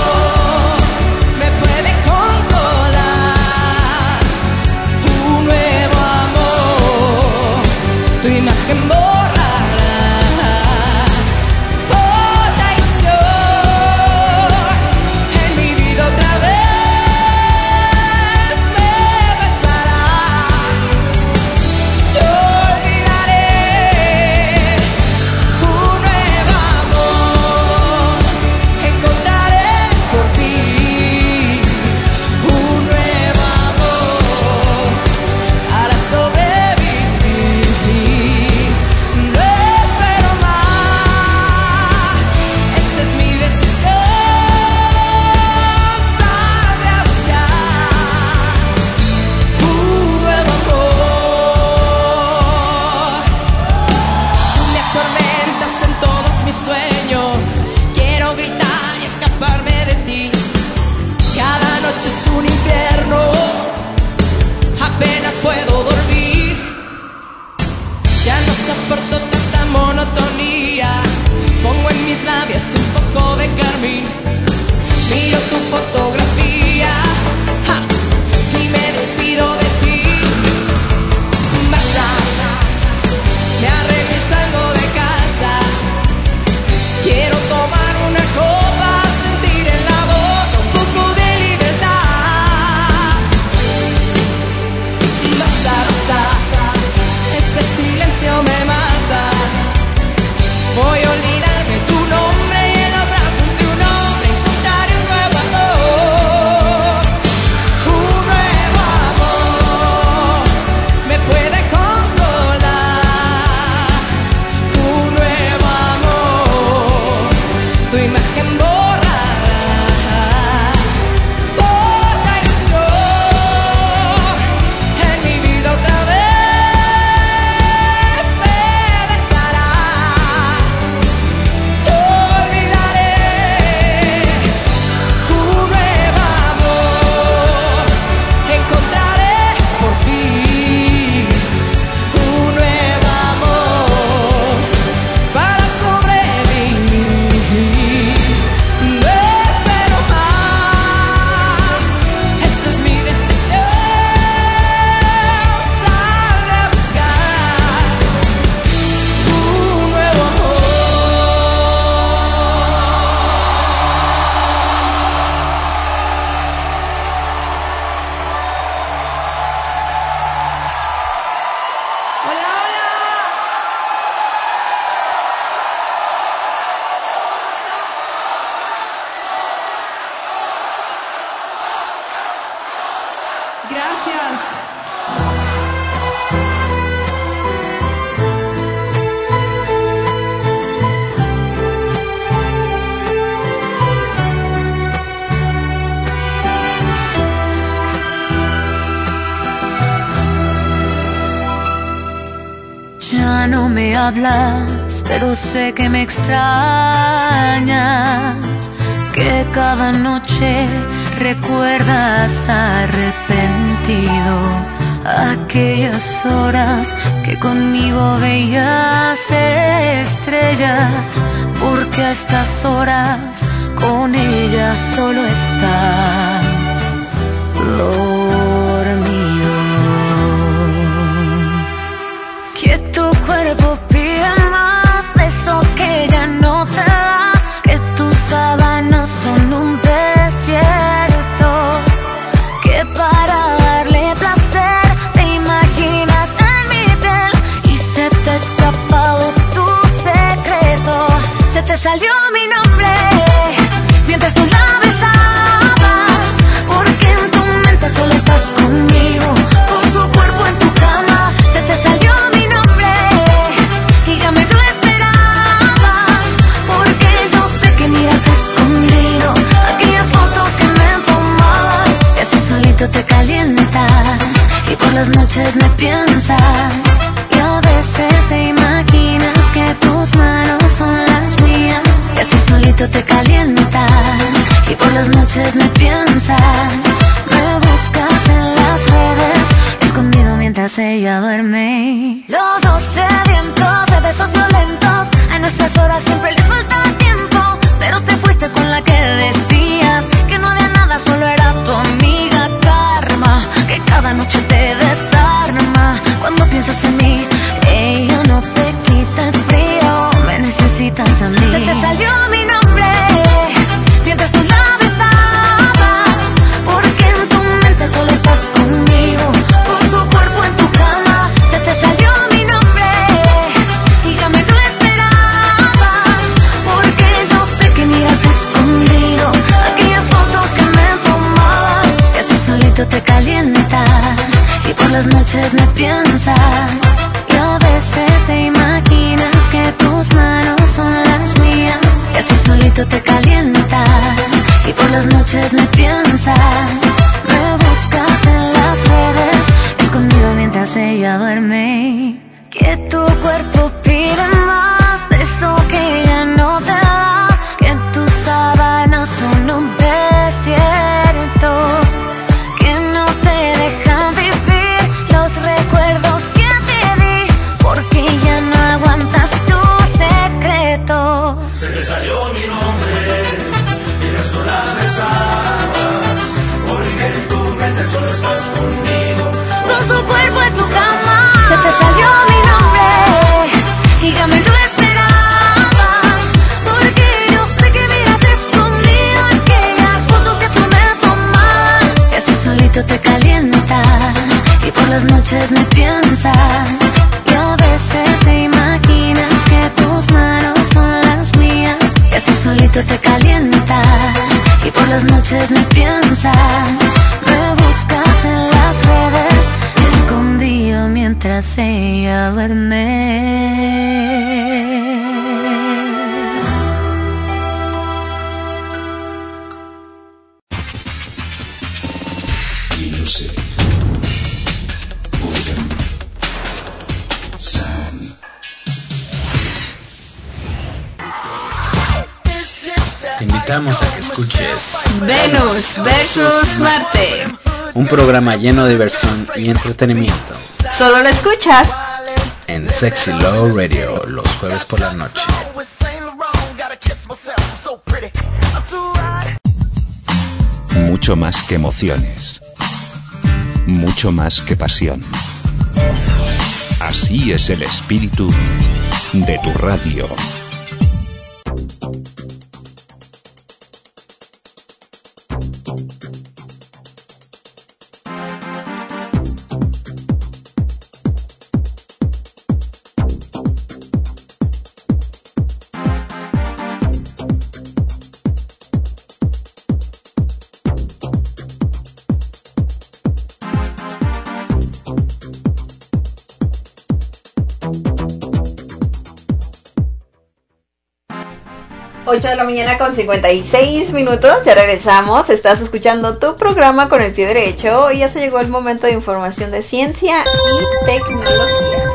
Gracias. Ya no me hablas, pero sé que me extrañas, que cada noche recuerdas arrepentido aquellas horas que conmigo veías estrellas, porque a estas horas con ella solo estás dormido. Que tu cuerpo pide más de eso que ya no te da, que tus sábanas son un desierto, que para darle placer te imaginas en mi piel y se te ha escapado tu secreto. Se te salió mi nombre mientras tú la besabas, porque en tu mente solo estás conmigo, con su cuerpo en tu cama. Se te salió mi nombre y ya me lo esperaba, porque yo sé que miras escondido aquellas fotos que me tomabas, y así solito te calientas y por las noches me piensas, y a veces te imaginas que tus manos son las mías, y así solito te calientas y por las noches me piensas. Me buscas en las redes, escondido mientras ella duerme. Los dos sedientos de besos violentos, a nuestras horas siempre les falta tiempo, pero te fuiste con la que decías que no había nada, solo era tu amiga Karma, que cada noche te desarma. Cuando piensas en mí, ella no te quita el frío, me necesitas a mí. Se te salió mi nombre mientras tú la besabas, porque en tu mente solo estás conmigo, con su cuerpo en tu cama. Se te salió mi nombre y ya me lo esperaba, porque yo sé que miras escondido aquellas fotos que me tomabas, y así solito te calientas y por las noches me piensas, y a veces te imaginas que tus manos son las mías, y así solito te calientas y por las noches me piensas. Me buscas en las redes, escondido mientras ella duerme. Que tu cuerpo pide más de eso que ella no te da, que tus sábanas son un desierto, que no te dejan vivir los recuerdos que te di, porque ya no aguantas tu secreto. Se te salió mi nombre y de eso la besabas, porque en tu mente solo estás conmigo, con su cuerpo en tu cama. Se te salió mi nombre y ya me lo esperaba, porque yo sé que miras escondido aquellas fotos que tú me tomas, y así solito te calientas y por las noches me piensas, y a veces te imaginas que tus manos son las mías, y así solito te calientas y por las noches me piensas. Me buscas en las redes, escondido mientras ella duerme. Music. Boredom. Sound. Te invitamos a que escuches Venus versus Marte. un programa lleno de diversión y entretenimiento Solo lo escuchas en Sexy Love Radio los jueves por la noche. Mucho más que emociones. Mucho más que pasión. Así es el espíritu de tu radio. 8 de la mañana con 56 minutos, ya regresamos, estás escuchando tu programa Con el Pie Derecho y ya se llegó el momento de información de ciencia y tecnología.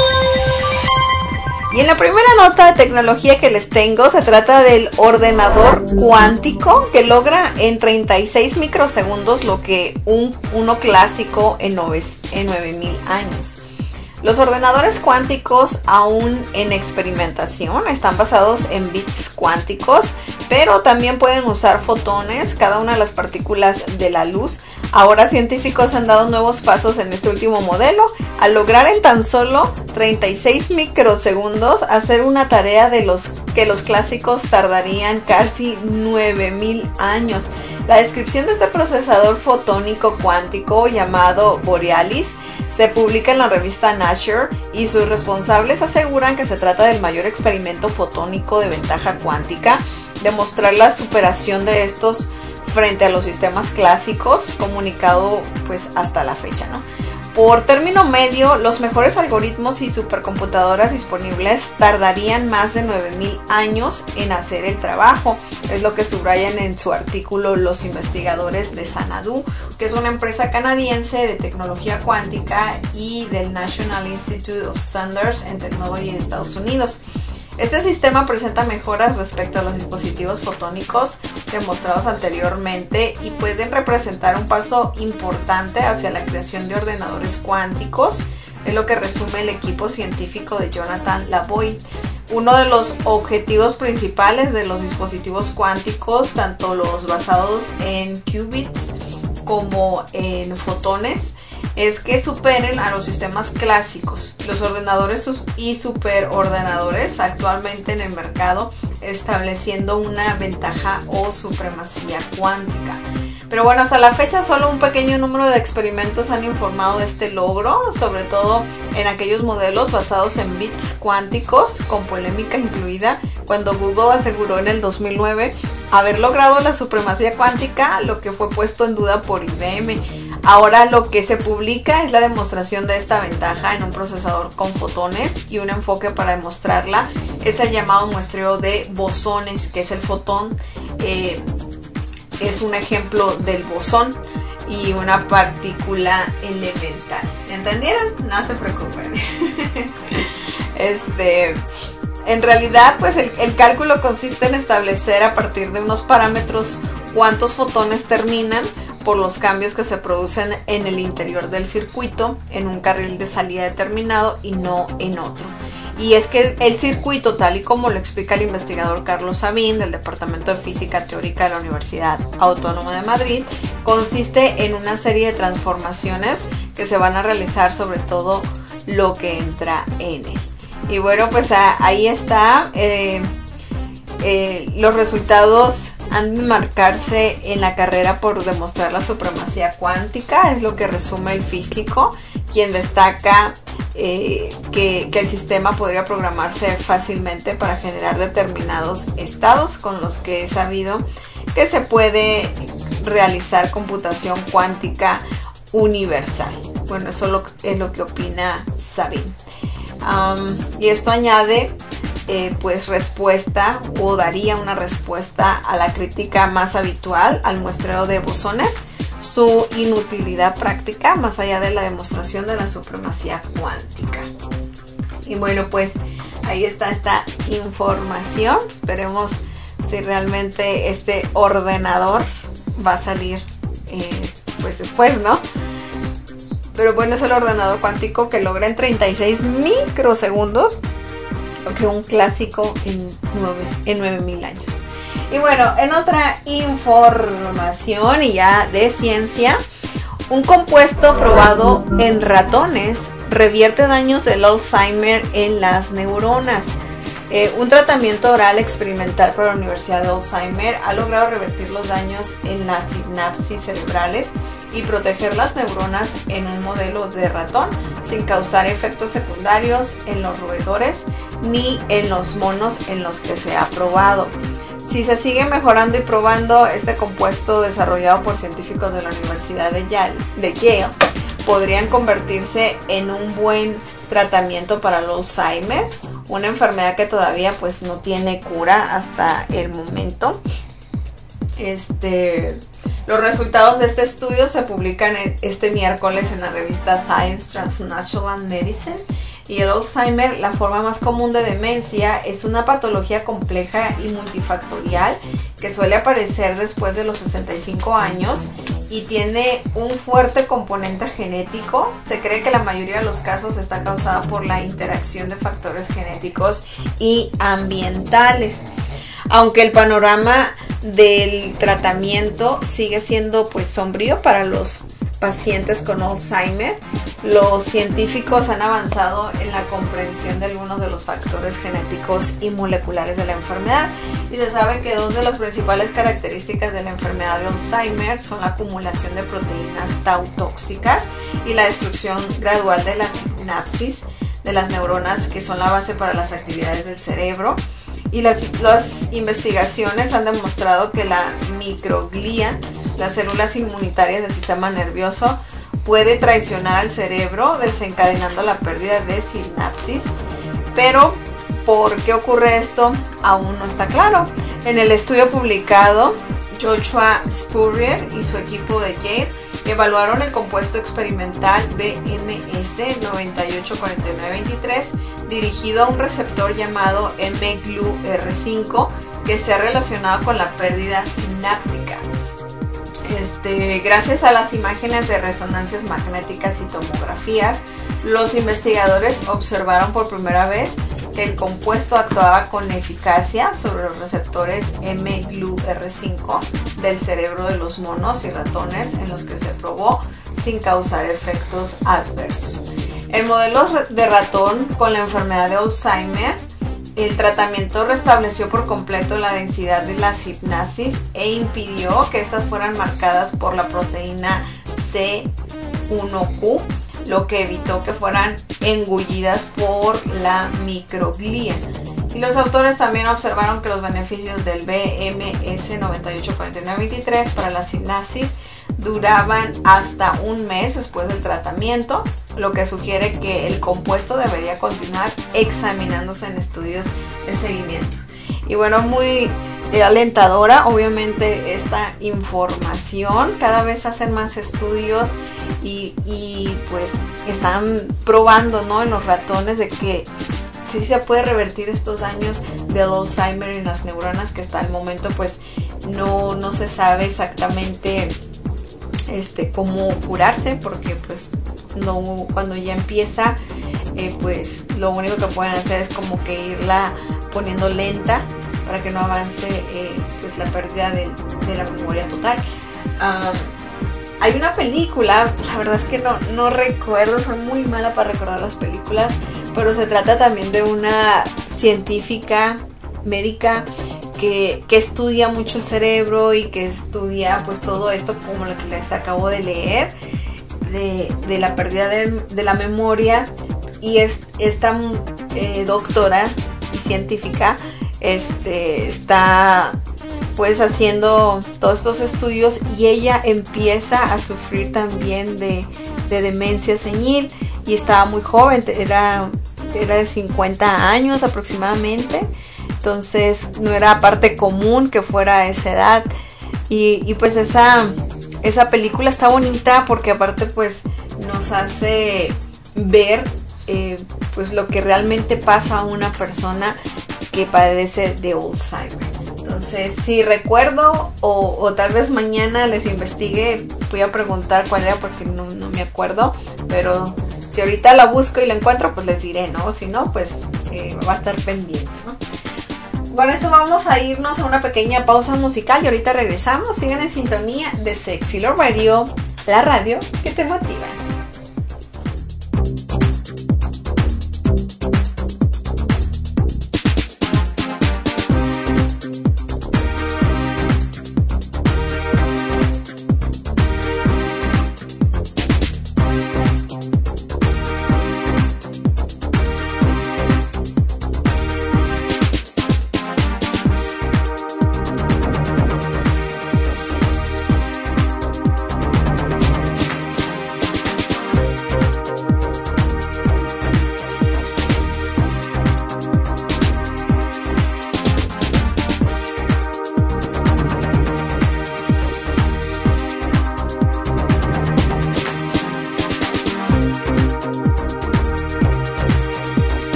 Y en la primera nota de tecnología que les tengo se trata del ordenador cuántico que logra en 36 microsegundos lo que uno clásico en 9000 años. Los ordenadores cuánticos, aún en experimentación, están basados en bits cuánticos, pero también pueden usar fotones, cada una de las partículas de la luz. Ahora científicos han dado nuevos pasos en este último modelo, al lograr en tan solo 36 microsegundos hacer una tarea de los que los clásicos tardarían casi 9000 años. La descripción de este procesador fotónico cuántico llamado Borealis se publica en la revista Nature y sus responsables aseguran que se trata del mayor experimento fotónico de ventaja cuántica, demostrar la superación de estos frente a los sistemas clásicos comunicado pues hasta la fecha, ¿no? Por término medio, los mejores algoritmos y supercomputadoras disponibles tardarían más de 9000 años en hacer el trabajo. Es lo que subrayan en su artículo los investigadores de Xanadu, que es una empresa canadiense de tecnología cuántica y del National Institute of Standards and Technology de Estados Unidos. Este sistema presenta mejoras respecto a los dispositivos fotónicos demostrados anteriormente y pueden representar un paso importante hacia la creación de ordenadores cuánticos, es lo que resume el equipo científico de Jonathan Lavoie. Uno de los objetivos principales de los dispositivos cuánticos, tanto los basados en qubits como en fotones, es que superen a los sistemas clásicos. Los ordenadores y superordenadores actualmente en el mercado, estableciendo una ventaja o supremacía cuántica. Pero bueno, hasta la fecha solo un pequeño número de experimentos han informado de este logro, sobre todo en aquellos modelos basados en bits cuánticos, con polémica incluida cuando Google aseguró en el 2009 haber logrado la supremacía cuántica, lo que fue puesto en duda por IBM. Ahora lo que se publica es la demostración de esta ventaja en un procesador con fotones y un enfoque para demostrarla es el llamado muestreo de bosones, que es el fotón. Es un ejemplo del bosón y una partícula elemental. ¿Entendieron? No se preocupen. En realidad, pues el cálculo consiste en establecer a partir de unos parámetros cuántos fotones terminan por los cambios que se producen en el interior del circuito en un carril de salida determinado y no en otro. Y es que el circuito, tal y como lo explica el investigador Carlos Sabin del Departamento de Física Teórica de la Universidad Autónoma de Madrid, consiste en una serie de transformaciones que se van a realizar sobre todo lo que entra en él. Y bueno, pues ahí está. Los resultados han de marcarse en la carrera por demostrar la supremacía cuántica, es lo que resume el físico, quien destaca que el sistema podría programarse fácilmente para generar determinados estados con los que es sabido que se puede realizar computación cuántica universal. Bueno, eso es lo que opina Sabin. Y esto añade pues respuesta o daría una respuesta a la crítica más habitual al muestreo de bosones, su inutilidad práctica más allá de la demostración de la supremacía cuántica. Y bueno, pues ahí está esta información. Esperemos si realmente este ordenador va a salir pues después, ¿no? Pero bueno, es el ordenador cuántico que logra en 36 microsegundos lo que un clásico en 9000 años. Y bueno, en otra información y ya de ciencia, un compuesto probado en ratones revierte daños del Alzheimer en las neuronas. Un tratamiento oral experimental para la Universidad de Alzheimer ha logrado revertir los daños en las sinapsis cerebrales y proteger las neuronas en un modelo de ratón sin causar efectos secundarios en los roedores ni en los monos en los que se ha probado. Si se sigue mejorando y probando, este compuesto desarrollado por científicos de la Universidad de Yale podrían convertirse en un buen tratamiento para el Alzheimer una enfermedad que todavía pues no tiene cura hasta el momento. Los resultados de este estudio se publican este miércoles en la revista Science Translational Medicine. Y el Alzheimer, la forma más común de demencia, es una patología compleja y multifactorial que suele aparecer después de los 65 años y tiene un fuerte componente genético. Se cree que la mayoría de los casos está causada por la interacción de factores genéticos y ambientales. Aunque el panorama del tratamiento sigue siendo pues sombrío para los pacientes con Alzheimer, los científicos han avanzado en la comprensión de algunos de los factores genéticos y moleculares de la enfermedad, y se sabe que dos de las principales características de la enfermedad de Alzheimer son la acumulación de proteínas tau tóxicas y la destrucción gradual de la sinapsis de las neuronas, que son la base para las actividades del cerebro. Y las investigaciones han demostrado que la microglia, las células inmunitarias del sistema nervioso, puede traicionar al cerebro desencadenando la pérdida de sinapsis. Pero ¿por qué ocurre esto? Aún no está claro. En el estudio publicado, Joshua Spurrier y su equipo de Yale evaluaron el compuesto experimental BMS 984923 dirigido a un receptor llamado mGlu-R5 que se ha relacionado con la pérdida sináptica. Gracias a las imágenes de resonancias magnéticas y tomografías, los investigadores observaron por primera vez que el compuesto actuaba con eficacia sobre los receptores mGlu-R5 del cerebro de los monos y ratones en los que se probó sin causar efectos adversos. En modelos de ratón con la enfermedad de Alzheimer, el tratamiento restableció por completo la densidad de la sinapsis e impidió que estas fueran marcadas por la proteína C1q, lo que evitó que fueran engullidas por la microglia. Y los autores también observaron que los beneficios del BMS 984923 para la sinapsis duraban hasta un mes después del tratamiento, lo que sugiere que el compuesto debería continuar examinándose en estudios de seguimiento. Y bueno, muy alentadora obviamente esta información. Cada vez hacen más estudios y pues están probando, ¿no?, en los ratones de que sí se puede revertir estos daños del Alzheimer en las neuronas, que hasta el momento pues no se sabe exactamente cómo curarse, porque pues no, cuando ya empieza pues lo único que pueden hacer es como que irla poniendo lenta para que no avance pues la pérdida de la memoria total. Hay una película, la verdad es que no recuerdo, soy muy mala para recordar las películas, pero se trata también de una científica médica que estudia mucho el cerebro y que estudia pues todo esto como lo que les acabo de leer de la pérdida de la memoria, y esta doctora y científica está pues haciendo todos estos estudios, y ella empieza a sufrir también de demencia senil, y estaba muy joven, era de 50 años aproximadamente. Entonces no era parte común que fuera a esa edad, y pues esa película está bonita porque aparte pues nos hace ver pues lo que realmente pasa a una persona que padece de Alzheimer. Entonces si recuerdo o tal vez mañana les investigue, voy a preguntar cuál era porque no me acuerdo, pero si ahorita la busco y la encuentro pues les diré, ¿no? Si no pues va a estar pendiente, ¿no? Con esto vamos a irnos a una pequeña pausa musical y ahorita regresamos. Sigan en sintonía de Sexy Love Radio, la radio que te motiva.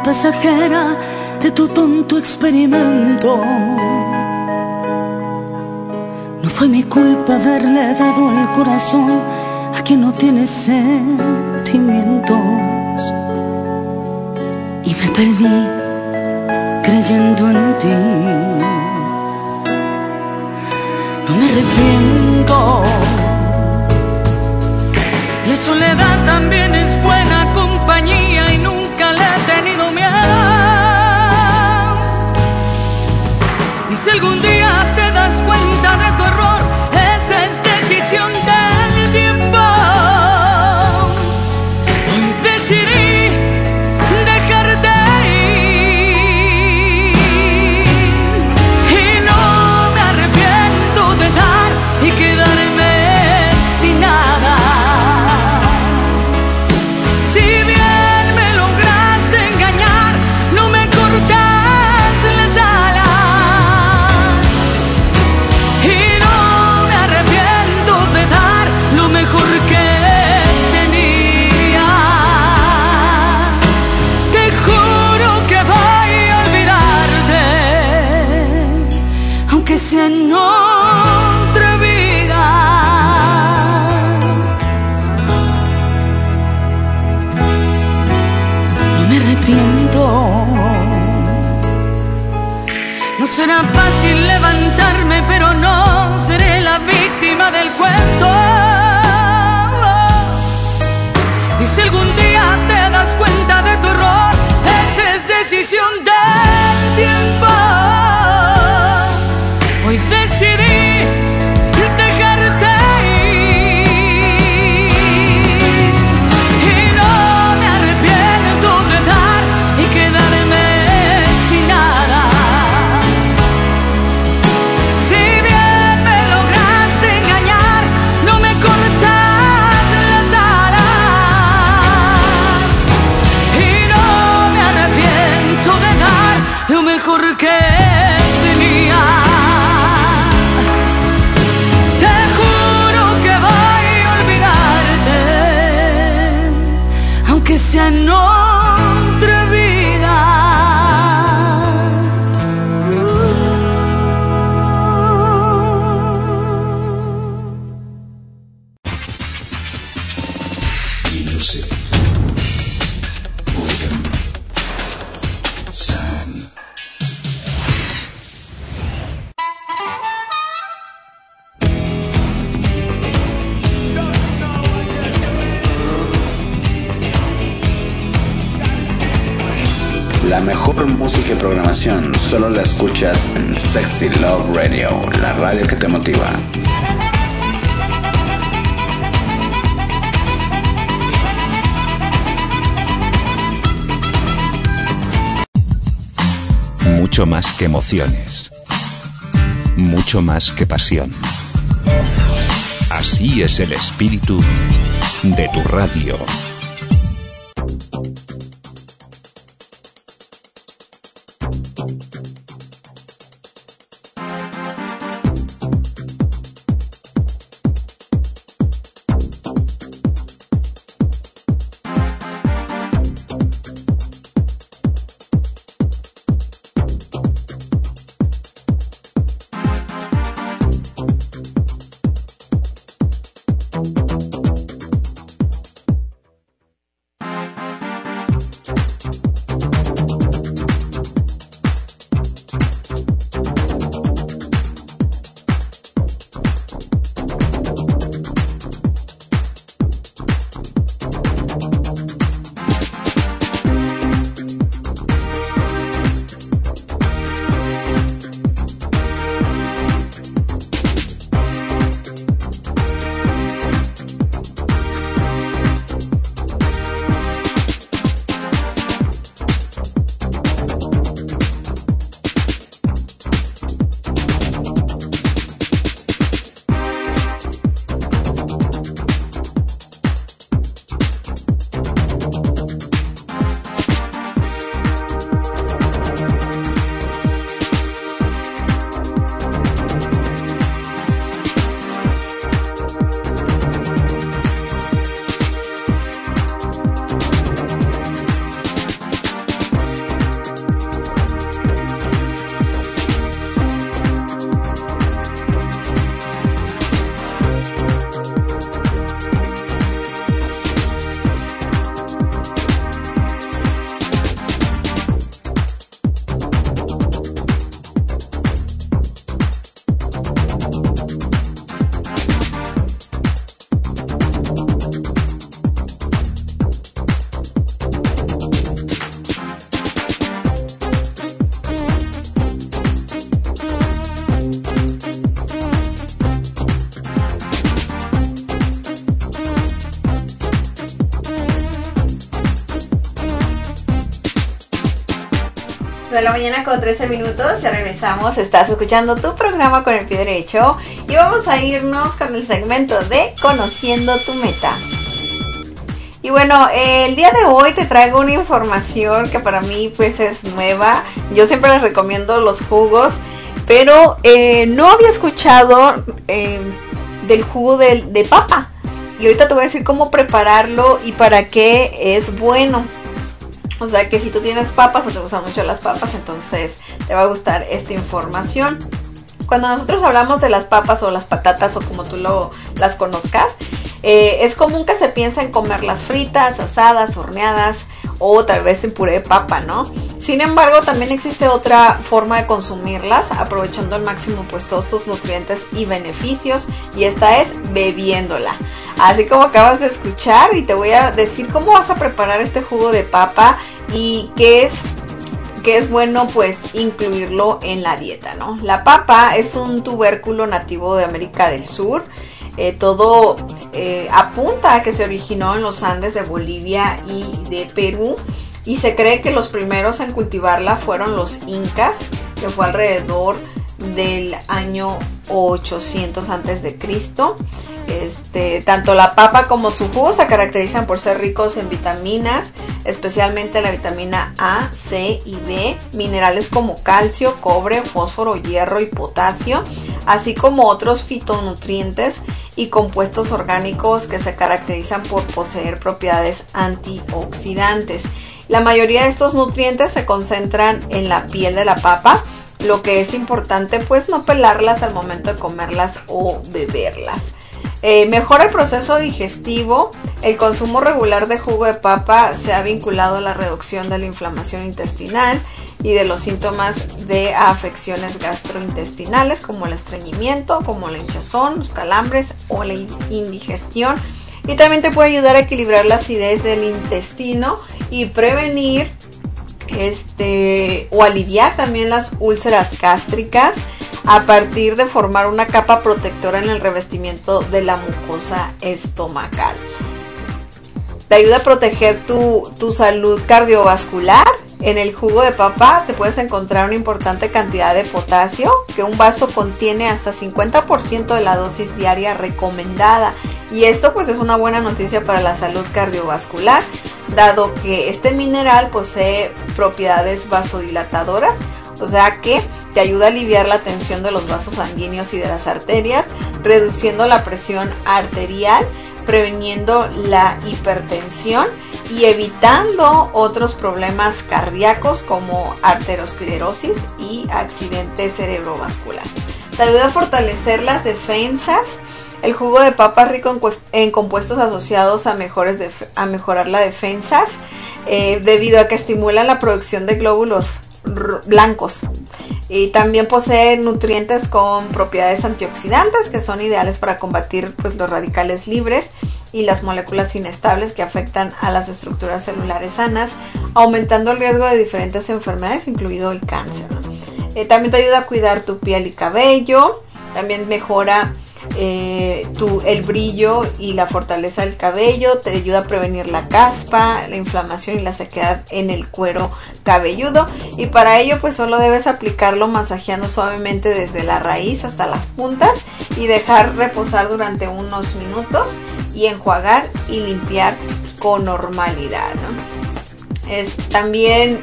pasajera de tu tonto experimento. No fue mi culpa haberle dado el corazón a quien no tiene sentimientos. Y me perdí creyendo en ti. No me arrepiento. La soledad también es buena compañía y nunca le he tenido miedo. Y si algún día te das cuenta de tu error, esa es decisión del tiempo. Hoy decidí dejarte ir y no me arrepiento de dar y quedarme sin nada. Si bien me lograste engañar, no me cortas las alas. Y no me arrepiento de dar lo mejor que tenía. Te juro que voy a olvidarte, aunque sea en otra vida. No me arrepiento. No será fácil levantarme, pero no seré la víctima del cuento. Y si algún día te das cuenta de tu error, esa es decisión del tiempo. Hoy decidí dejarte ir y no me arrepiento de dar y quedarme sin nada. Si bien me lograste engañar, no me cortas las alas. Y no me arrepiento de dar lo mejor que tenía. Te juro que voy a olvidarte, aunque sea en otra vida. Music. Rhythm. Sound. La mejor música y programación solo la escuchas en Sexy Love Radio, la radio que te motiva. Mucho más que emociones. Mucho más que pasión. Así es el espíritu de tu radio. de la mañana con 13 minutos, ya regresamos. Estás escuchando tu programa con el pie derecho y vamos a irnos con el segmento de Conociendo tu Meta. Y bueno, el día de hoy te traigo una información que para mí pues es nueva. Yo siempre les recomiendo los jugos, pero no había escuchado del jugo de papa. Y ahorita te voy a decir cómo prepararlo y para qué es bueno. O sea que si tú tienes papas o te gustan mucho las papas, entonces te va a gustar esta información. Cuando nosotros hablamos de las papas o las patatas o como tú las conozcas, es común que se piensa en comerlas fritas, asadas, horneadas o tal vez en puré de papa, ¿no? Sin embargo, también existe otra forma de consumirlas, aprovechando al máximo pues todos sus nutrientes y beneficios, y esta es bebiéndola. Así como acabas de escuchar, y te voy a decir cómo vas a preparar este jugo de papa y qué es bueno pues incluirlo en la dieta, ¿no? La papa es un tubérculo nativo de América del Sur. Todo apunta a que se originó en los Andes de Bolivia y de Perú, y se cree que los primeros en cultivarla fueron los incas, que fue alrededor del año 800 antes de Cristo. Tanto la papa como su jugo se caracterizan por ser ricos en vitaminas, especialmente la vitamina A, C y B, minerales como calcio, cobre, fósforo, hierro y potasio, así como otros fitonutrientes y compuestos orgánicos que se caracterizan por poseer propiedades antioxidantes. La mayoría de estos nutrientes se concentran en la piel de la papa, lo que es importante pues no pelarlas al momento de comerlas o beberlas. Mejora el proceso digestivo. El consumo regular de jugo de papa se ha vinculado a la reducción de la inflamación intestinal y de los síntomas de afecciones gastrointestinales como el estreñimiento, como la hinchazón, los calambres o la indigestión. Y también te puede ayudar a equilibrar la acidez del intestino y prevenir o aliviar también las úlceras gástricas a partir de formar una capa protectora en el revestimiento de la mucosa estomacal. Te ayuda a proteger tu salud cardiovascular. En el jugo de papa te puedes encontrar una importante cantidad de potasio, que un vaso contiene hasta 50% de la dosis diaria recomendada. Y esto pues es una buena noticia para la salud cardiovascular, dado que este mineral posee propiedades vasodilatadoras, o sea que te ayuda a aliviar la tensión de los vasos sanguíneos y de las arterias, reduciendo la presión arterial, previniendo la hipertensión y evitando otros problemas cardíacos como arteriosclerosis y accidente cerebrovascular. Te ayuda a fortalecer las defensas. El jugo de papa es rico en compuestos asociados a mejorar las defensas, debido a que estimulan la producción de glóbulos blancos. Y también posee nutrientes con propiedades antioxidantes que son ideales para combatir pues, los radicales libres y las moléculas inestables que afectan a las estructuras celulares sanas, aumentando el riesgo de diferentes enfermedades, incluido el cáncer. También te ayuda a cuidar tu piel y cabello. También mejora el brillo y la fortaleza del cabello. Te ayuda a prevenir la caspa, la inflamación y la sequedad en el cuero cabelludo, y para ello pues solo debes aplicarlo masajeando suavemente desde la raíz hasta las puntas y dejar reposar durante unos minutos y enjuagar y limpiar con normalidad, ¿no? También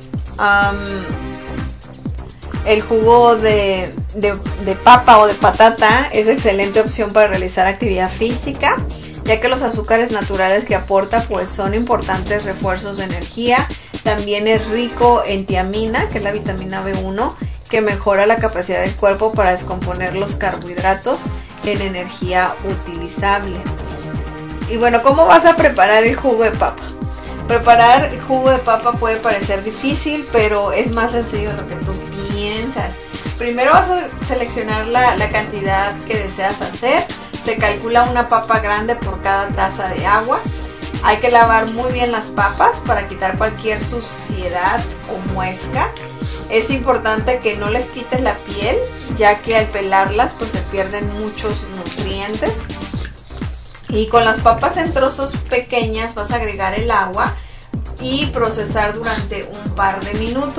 el jugo de papa o de patata es excelente opción para realizar actividad física, ya que los azúcares naturales que aporta pues son importantes refuerzos de energía. También es rico en tiamina, que es la vitamina B1, que mejora la capacidad del cuerpo para descomponer los carbohidratos en energía utilizable. Y bueno, ¿cómo vas a preparar el jugo de papa? Preparar el jugo de papa puede parecer difícil, pero es más sencillo de lo que tú piensas. Primero vas a seleccionar la cantidad que deseas hacer. Se calcula una papa grande por cada taza de agua. Hay que lavar muy bien las papas para quitar cualquier suciedad o muesca. Es importante que no les quites la piel, ya que al pelarlas pues se pierden muchos nutrientes. Y con las papas en trozos pequeñas vas a agregar el agua y procesar durante un par de minutos.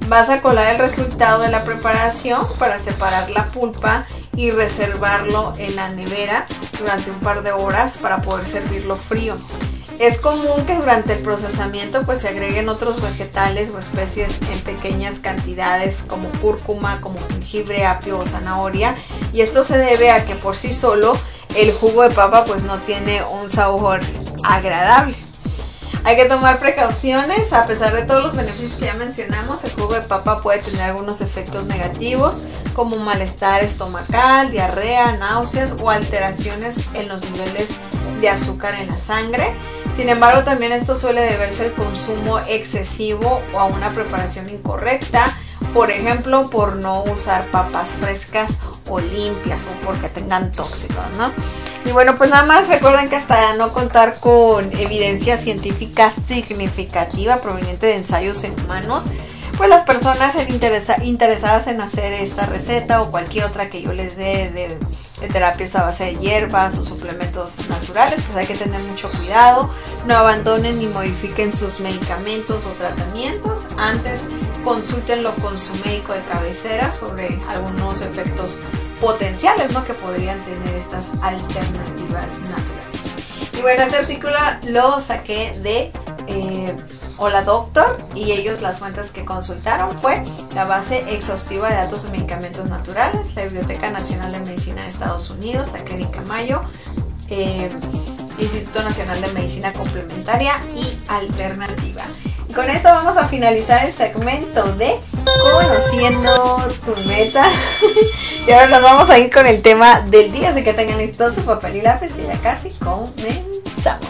Vas a colar el resultado de la preparación para separar la pulpa y reservarlo en la nevera durante un par de horas para poder servirlo frío. Es común que durante el procesamiento pues se agreguen otros vegetales o especies en pequeñas cantidades como cúrcuma, como jengibre, apio o zanahoria, y esto se debe a que por sí solo el jugo de papa pues no tiene un sabor agradable. Hay que tomar precauciones. A pesar de todos los beneficios que ya mencionamos, el jugo de papa puede tener algunos efectos negativos como malestar estomacal, diarrea, náuseas o alteraciones en los niveles de azúcar en la sangre. Sin embargo, también esto suele deberse al consumo excesivo o a una preparación incorrecta, por ejemplo, por no usar papas frescas o limpias o porque tengan tóxicos, ¿no? Y bueno, pues nada más recuerden que hasta no contar con evidencia científica significativa proveniente de ensayos en humanos, pues las personas interesadas en hacer esta receta o cualquier otra que yo les dé de terapias a base de hierbas o suplementos naturales, pues hay que tener mucho cuidado. No abandonen ni modifiquen sus medicamentos o tratamientos. Antes consúltenlo con su médico de cabecera sobre algunos efectos potenciales, ¿no?, que podrían tener estas alternativas naturales. Y bueno, este artículo lo saqué de Hola Doctor, y ellos las fuentes que consultaron fue la base exhaustiva de datos de medicamentos naturales, la Biblioteca Nacional de Medicina de Estados Unidos, la Clínica Mayo, Instituto Nacional de Medicina Complementaria y Alternativa. Y con esto vamos a finalizar el segmento de Conociendo tu Meta. Y ahora nos vamos a ir con el tema del día, así que tengan listos su papel y lápiz, que ya casi comenzamos.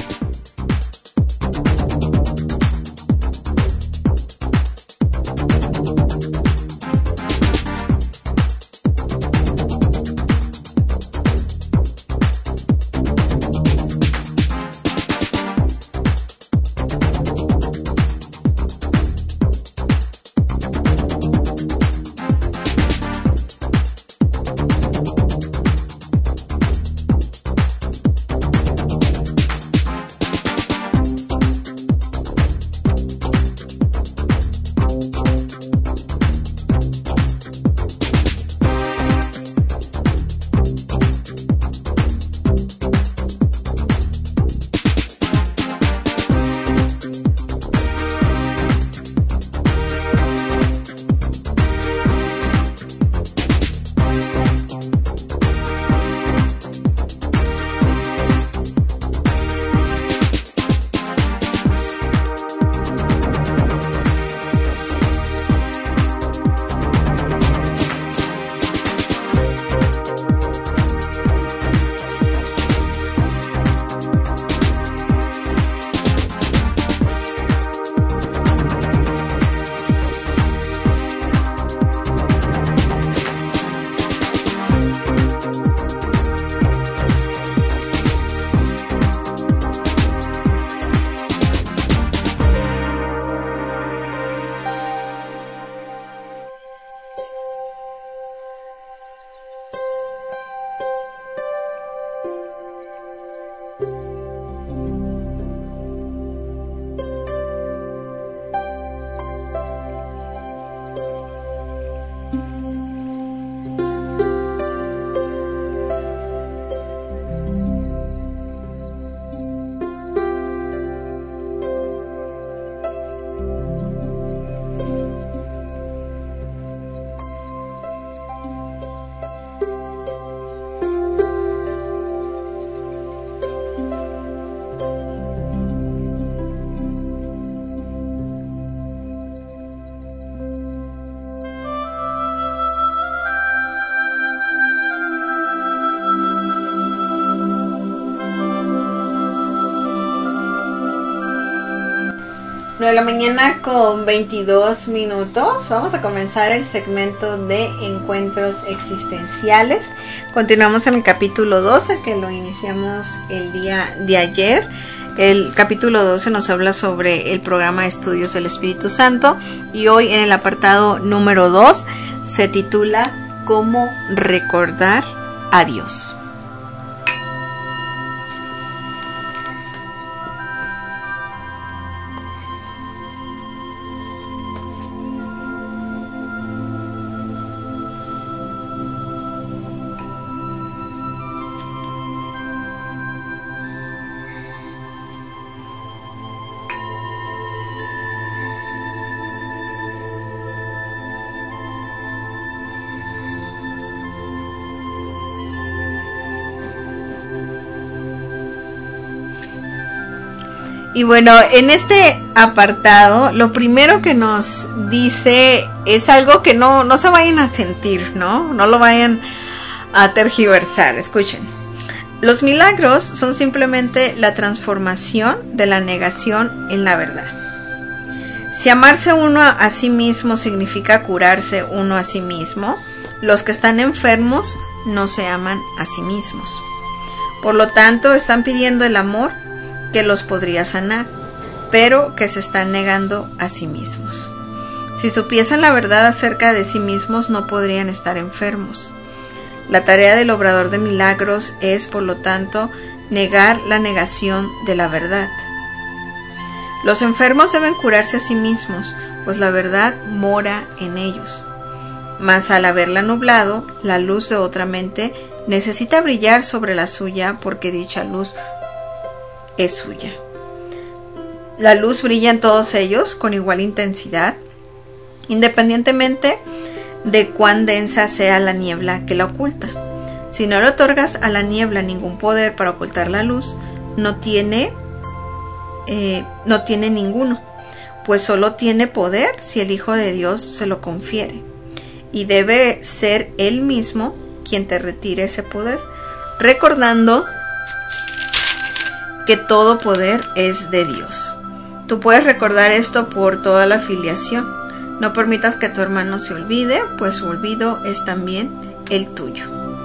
De la mañana con 22 minutos. Vamos a comenzar el segmento de encuentros existenciales. Continuamos en el capítulo 12, que lo iniciamos el día de ayer. El capítulo 12 nos habla sobre el programa de estudios del Espíritu Santo, y hoy en el apartado número 2 se titula ¿Cómo recordar a Dios? Y bueno, en este apartado, lo primero que nos dice es algo que no se vayan a sentir, ¿no? No lo vayan a tergiversar. Escuchen. Los milagros son simplemente la transformación de la negación en la verdad. Si amarse uno a sí mismo significa curarse uno a sí mismo, los que están enfermos no se aman a sí mismos. Por lo tanto, están pidiendo el amor que los podría sanar, pero que se están negando a sí mismos. Si supiesen la verdad acerca de sí mismos, no podrían estar enfermos. La tarea del obrador de milagros es, por lo tanto, negar la negación de la verdad. Los enfermos deben curarse a sí mismos, pues la verdad mora en ellos. Mas al haberla nublado, la luz de otra mente necesita brillar sobre la suya, porque dicha luz es suya. La luz brilla en todos ellos con igual intensidad, independientemente de cuán densa sea la niebla que la oculta. Si no le otorgas a la niebla ningún poder para ocultar la luz, no tiene ninguno, pues solo tiene poder si el Hijo de Dios se lo confiere, y debe ser Él mismo quien te retire ese poder, recordando que todo poder es de Dios. Tú puedes recordar esto por toda la filiación. No permitas que tu hermano se olvide, pues su olvido es también el tuyo.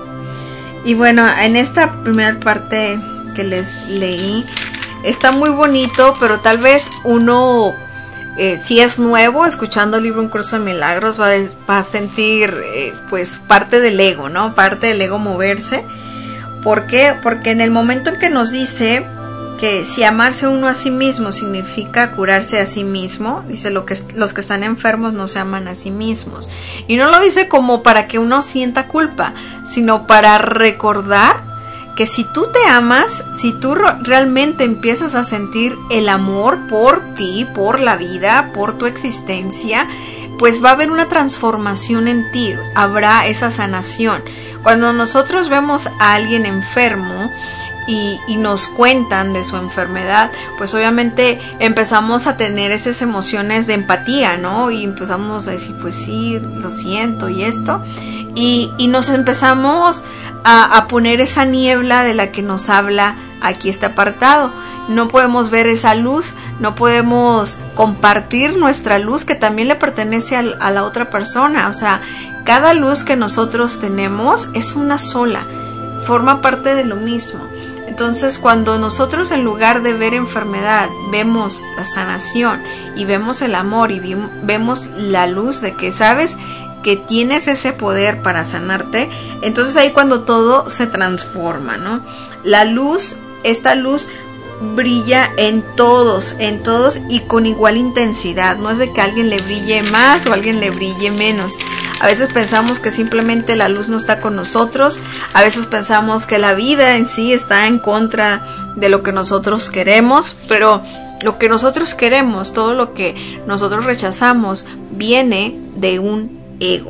Y bueno, en esta primera parte que les leí, está muy bonito, pero tal vez uno, si es nuevo, escuchando el libro Un Curso de Milagros, va a sentir pues parte del ego, ¿no? Parte del ego moverse. ¿Por qué? Porque en el momento en que nos dice que si amarse uno a sí mismo significa curarse a sí mismo, dice los que están enfermos no se aman a sí mismos. Y no lo dice como para que uno sienta culpa, sino para recordar que si tú te amas, si tú realmente empiezas a sentir el amor por ti, por la vida, por tu existencia, pues va a haber una transformación en ti, habrá esa sanación. Cuando nosotros vemos a alguien enfermo y nos cuentan de su enfermedad, pues obviamente empezamos a tener esas emociones de empatía, ¿no? Y empezamos a decir, pues sí, lo siento y esto, y nos empezamos a poner esa niebla de la que nos habla aquí este apartado. No podemos ver esa luz, no podemos compartir nuestra luz que también le pertenece a la otra persona. O sea, cada luz que nosotros tenemos es una sola, forma parte de lo mismo. Entonces, cuando nosotros en lugar de ver enfermedad, vemos la sanación y vemos el amor y vemos la luz de que sabes que tienes ese poder para sanarte, entonces ahí cuando todo se transforma, ¿no? La luz, esta luz brilla en todos y con igual intensidad. No es de que a alguien le brille más o a alguien le brille menos. A veces pensamos que simplemente la luz no está con nosotros. A veces pensamos que la vida en sí está en contra de lo que nosotros queremos. Pero lo que nosotros queremos, todo lo que nosotros rechazamos, viene de un ego.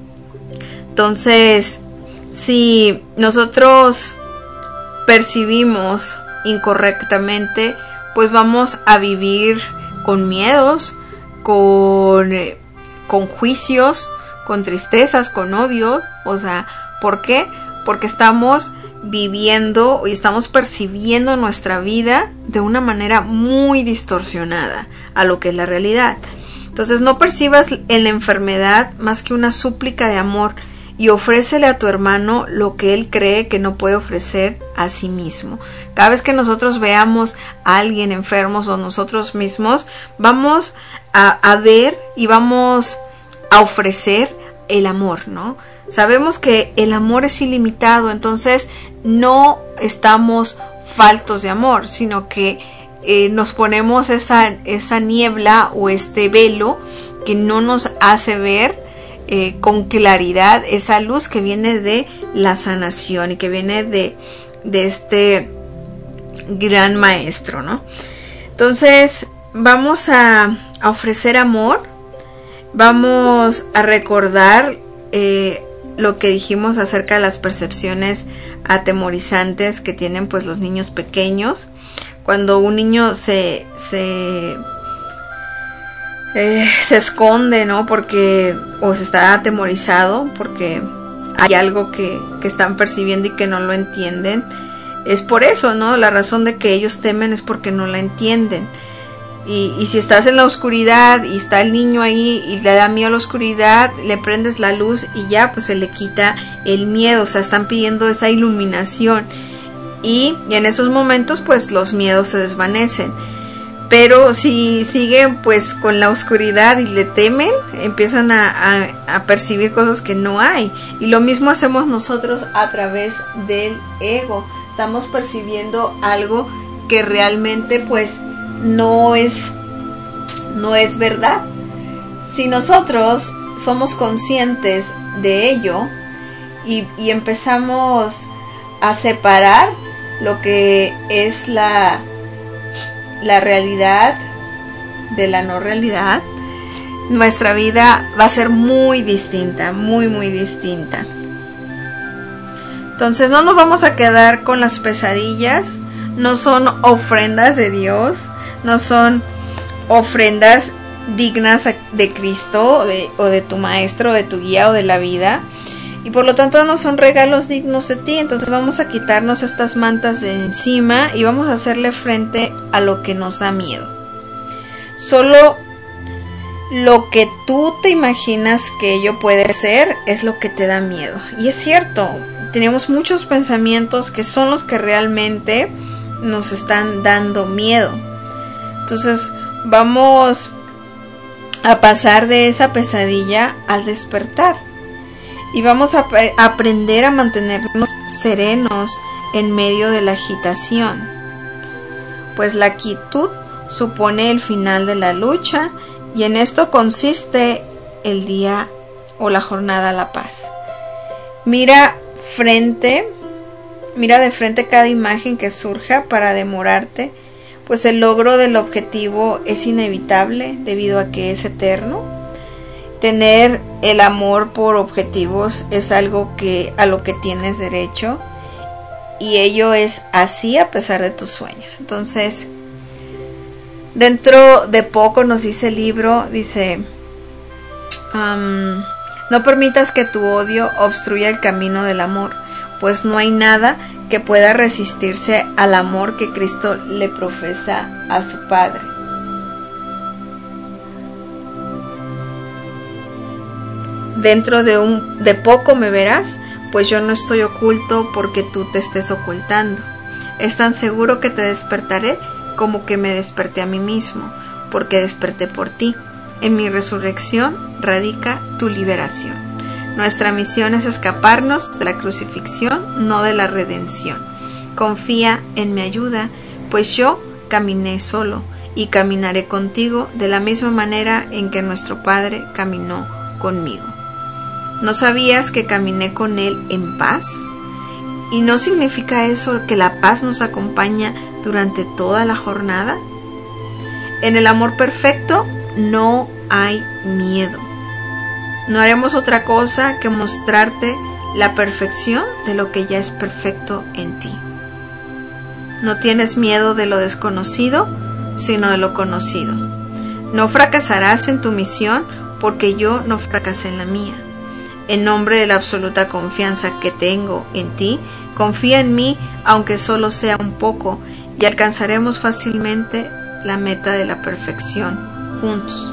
Entonces, si nosotros percibimos incorrectamente, pues vamos a vivir con miedos, con juicios, con tristezas, con odio. O sea, ¿por qué? Porque estamos viviendo y estamos percibiendo nuestra vida de una manera muy distorsionada a lo que es la realidad. Entonces, no percibas en la enfermedad más que una súplica de amor, y ofrécele a tu hermano lo que él cree que no puede ofrecer a sí mismo. Cada vez que nosotros veamos a alguien enfermo o nosotros mismos, vamos a ver y vamos a ofrecer el amor, ¿no? Sabemos que el amor es ilimitado, entonces no estamos faltos de amor, sino que nos ponemos esa niebla o este velo que no nos hace ver con claridad esa luz que viene de la sanación y que viene de este gran maestro, ¿no? Entonces vamos a ofrecer amor, vamos a recordar lo que dijimos acerca de las percepciones atemorizantes que tienen pues los niños pequeños. cuando un niño se esconde, ¿no? Porque, o se está atemorizado porque hay algo que están percibiendo y que no lo entienden. Es por eso, ¿no? La razón de que ellos temen es porque no la entienden. Y si estás en la oscuridad y está el niño ahí y le da miedo a la oscuridad, le prendes la luz y ya pues se le quita el miedo. O sea, están pidiendo esa iluminación. Y en esos momentos pues los miedos se desvanecen. Pero si siguen pues con la oscuridad y le temen, empiezan a percibir cosas que no hay. Y lo mismo hacemos nosotros a través del ego. Estamos percibiendo algo que realmente pues no es verdad. Si nosotros somos conscientes de ello y empezamos a separar lo que es la realidad de la no realidad, nuestra vida va a ser muy distinta, muy distinta. Entonces no nos vamos a quedar con las pesadillas. No son ofrendas de Dios, no son ofrendas dignas de Cristo o de tu maestro, de tu guía o de la vida, y por lo tanto no son regalos dignos de ti. Entonces vamos a quitarnos estas mantas de encima y vamos a hacerle frente a lo que nos da miedo. Solo lo que tú te imaginas que ello puede ser es lo que te da miedo. Y es cierto, tenemos muchos pensamientos que son los que realmente nos están dando miedo. Entonces vamos a pasar de esa pesadilla al despertar y vamos a aprender a mantenernos serenos en medio de la agitación, pues la quietud supone el final de la lucha y en esto consiste el día o la jornada a la paz. Mira de frente cada imagen que surja para demorarte, pues el logro del objetivo es inevitable debido a que es eterno. Tener el amor por objetivos es algo a lo que tienes derecho y ello es así a pesar de tus sueños. Entonces, dentro de poco nos dice el libro, dice, no permitas que tu odio obstruya el camino del amor, pues no hay nada que pueda resistirse al amor que Cristo le profesa a su Padre. Dentro de poco me verás, pues yo no estoy oculto porque tú te estés ocultando. Es tan seguro que te despertaré como que me desperté a mí mismo, porque desperté por ti. En mi resurrección radica tu liberación. Nuestra misión es escaparnos de la crucifixión, no de la redención. Confía en mi ayuda, pues yo caminé solo y caminaré contigo de la misma manera en que nuestro Padre caminó conmigo. ¿No sabías que caminé con Él en paz? ¿Y no significa eso que la paz nos acompaña durante toda la jornada? En el amor perfecto no hay miedo. No haremos otra cosa que mostrarte la perfección de lo que ya es perfecto en ti. No tienes miedo de lo desconocido, sino de lo conocido. No fracasarás en tu misión porque yo no fracasé en la mía. En nombre de la absoluta confianza que tengo en ti, confía en mí aunque solo sea un poco y alcanzaremos fácilmente la meta de la perfección juntos.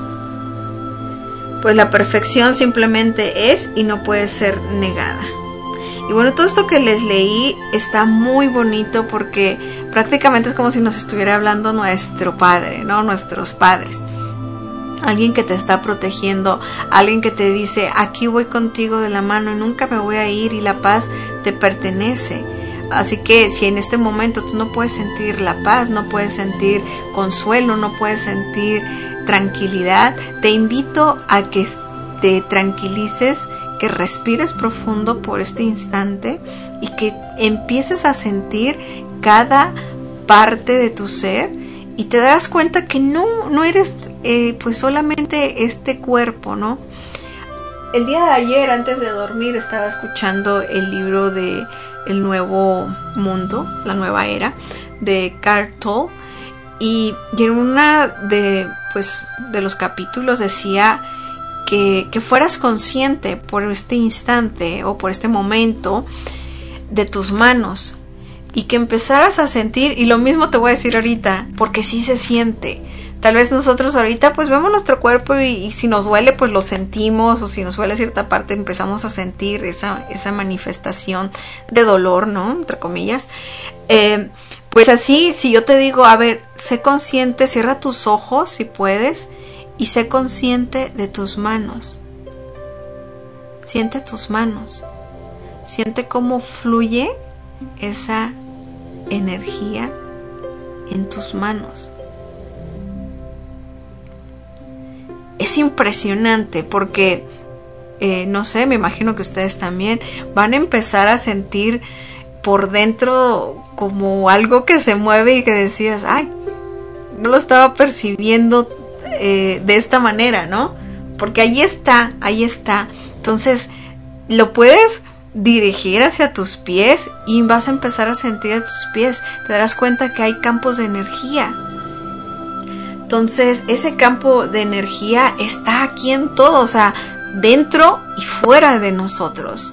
Pues la perfección simplemente es y no puede ser negada. Y bueno, todo esto que les leí está muy bonito porque prácticamente es como si nos estuviera hablando nuestro Padre, ¿no? Nuestros padres. Alguien que te está protegiendo, alguien que te dice, aquí voy contigo de la mano y nunca me voy a ir y la paz te pertenece. Así que si en este momento tú no puedes sentir la paz, no puedes sentir consuelo, no puedes sentir tranquilidad, te invito a que te tranquilices, que respires profundo por este instante y que empieces a sentir cada parte de tu ser y te darás cuenta que no eres pues solamente este cuerpo, ¿no? El día de ayer, antes de dormir, estaba escuchando el libro de El Nuevo Mundo, la Nueva Era, de Eckhart Tolle, y en una de los capítulos decía que fueras consciente por este instante o por este momento de tus manos, y que empezaras a sentir, y lo mismo te voy a decir ahorita, porque sí se siente. Tal vez nosotros ahorita pues vemos nuestro cuerpo y si nos duele pues lo sentimos, o si nos duele cierta parte empezamos a sentir esa manifestación de dolor, ¿no? Entre comillas. Pues así, si yo te digo, a ver, sé consciente, cierra tus ojos si puedes y sé consciente de tus manos. Siente tus manos. Siente cómo fluye esa energía en tus manos. Es impresionante porque, no sé, me imagino que ustedes también van a empezar a sentir por dentro como algo que se mueve y que decías, ay, no lo estaba percibiendo de esta manera, ¿no? Porque ahí está. Entonces, lo puedes dirigir hacia tus pies y vas a empezar a sentir a tus pies. Te darás cuenta que hay campos de energía. Entonces, ese campo de energía está aquí en todo, o sea, dentro y fuera de nosotros.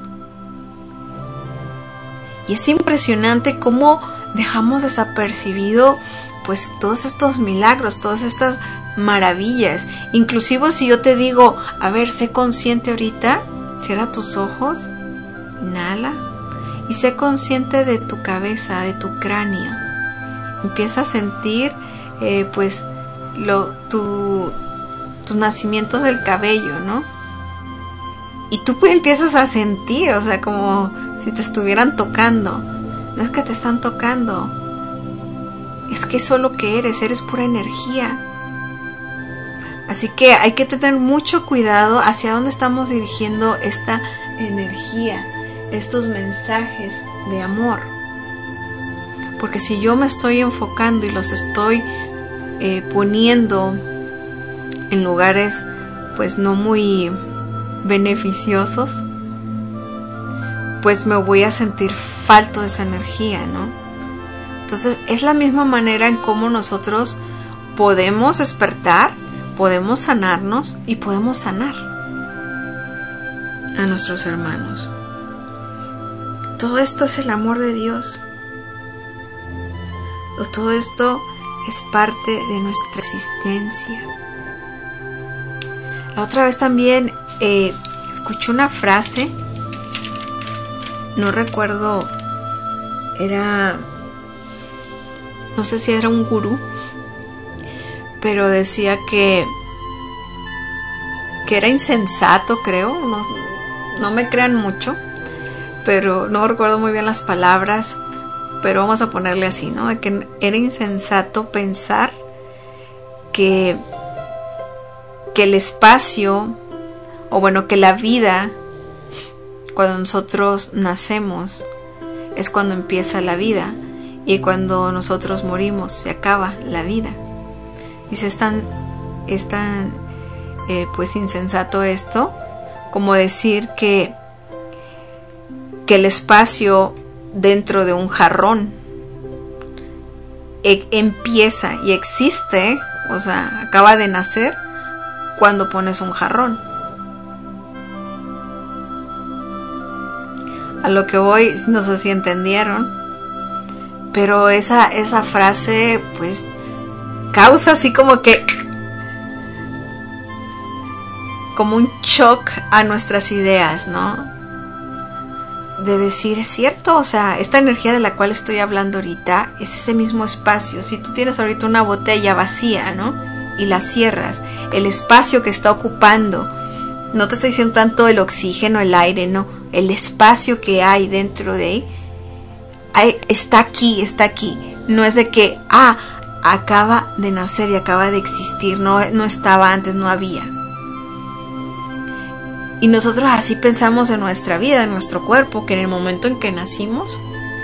Y es impresionante cómo dejamos desapercibido pues todos estos milagros, todas estas maravillas. Inclusive si yo te digo, a ver, sé consciente ahorita, cierra tus ojos, inhala y sé consciente de tu cabeza, de tu cráneo. Empieza a sentir tus nacimientos del cabello, ¿no? Y tú empiezas a sentir, o sea, como si te estuvieran tocando. No es que te están tocando, es que eso es lo que eres pura energía. Así que hay que tener mucho cuidado hacia dónde estamos dirigiendo esta energía, estos mensajes de amor. Porque si yo me estoy enfocando y los estoy poniendo en lugares pues no muy beneficiosos, pues me voy a sentir falto de esa energía, ¿no? Entonces es la misma manera en cómo nosotros podemos despertar, podemos sanarnos y podemos sanar a nuestros hermanos. Todo esto es el amor de Dios. Todo esto es parte de nuestra existencia. La otra vez también escuché una frase, no recuerdo, no sé si era un gurú, pero decía que era insensato, creo, no me crean mucho, pero no recuerdo muy bien las palabras, pero vamos a ponerle así, ¿no? De que era insensato pensar que el espacio, o bueno, que la vida, cuando nosotros nacemos, es cuando empieza la vida, y cuando nosotros morimos, se acaba la vida. Dice, es tan pues insensato esto, como decir que el espacio dentro de un jarrón empieza y existe, o sea, acaba de nacer cuando pones un jarrón. A lo que voy, no sé si entendieron, pero esa frase pues causa así como un shock a nuestras ideas, ¿no? De decir, es cierto, o sea, esta energía de la cual estoy hablando ahorita es ese mismo espacio. Si tú tienes ahorita una botella vacía, ¿no? Y la cierras, el espacio que está ocupando, no te estoy diciendo tanto el oxígeno, el aire, no, el espacio que hay dentro de ahí, está aquí. No es de que, acaba de nacer y acaba de existir, no estaba antes, no había. Y nosotros así pensamos en nuestra vida, en nuestro cuerpo, que en el momento en que nacimos,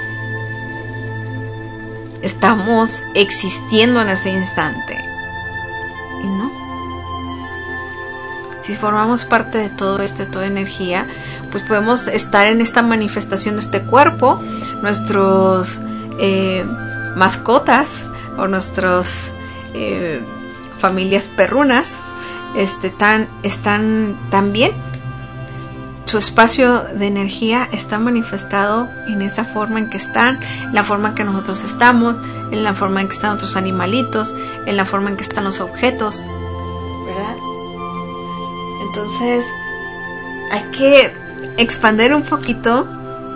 estamos existiendo en ese instante. Y no. si formamos parte de todo esto, de toda energía, pues podemos estar en esta manifestación de este cuerpo, nuestros mascotas o nuestras familias perrunas están también, su espacio de energía está manifestado en esa forma en que están, en la forma en que nosotros estamos, en la forma en que están otros animalitos, en la forma en que están los objetos, ¿verdad? Entonces hay que expandir un poquito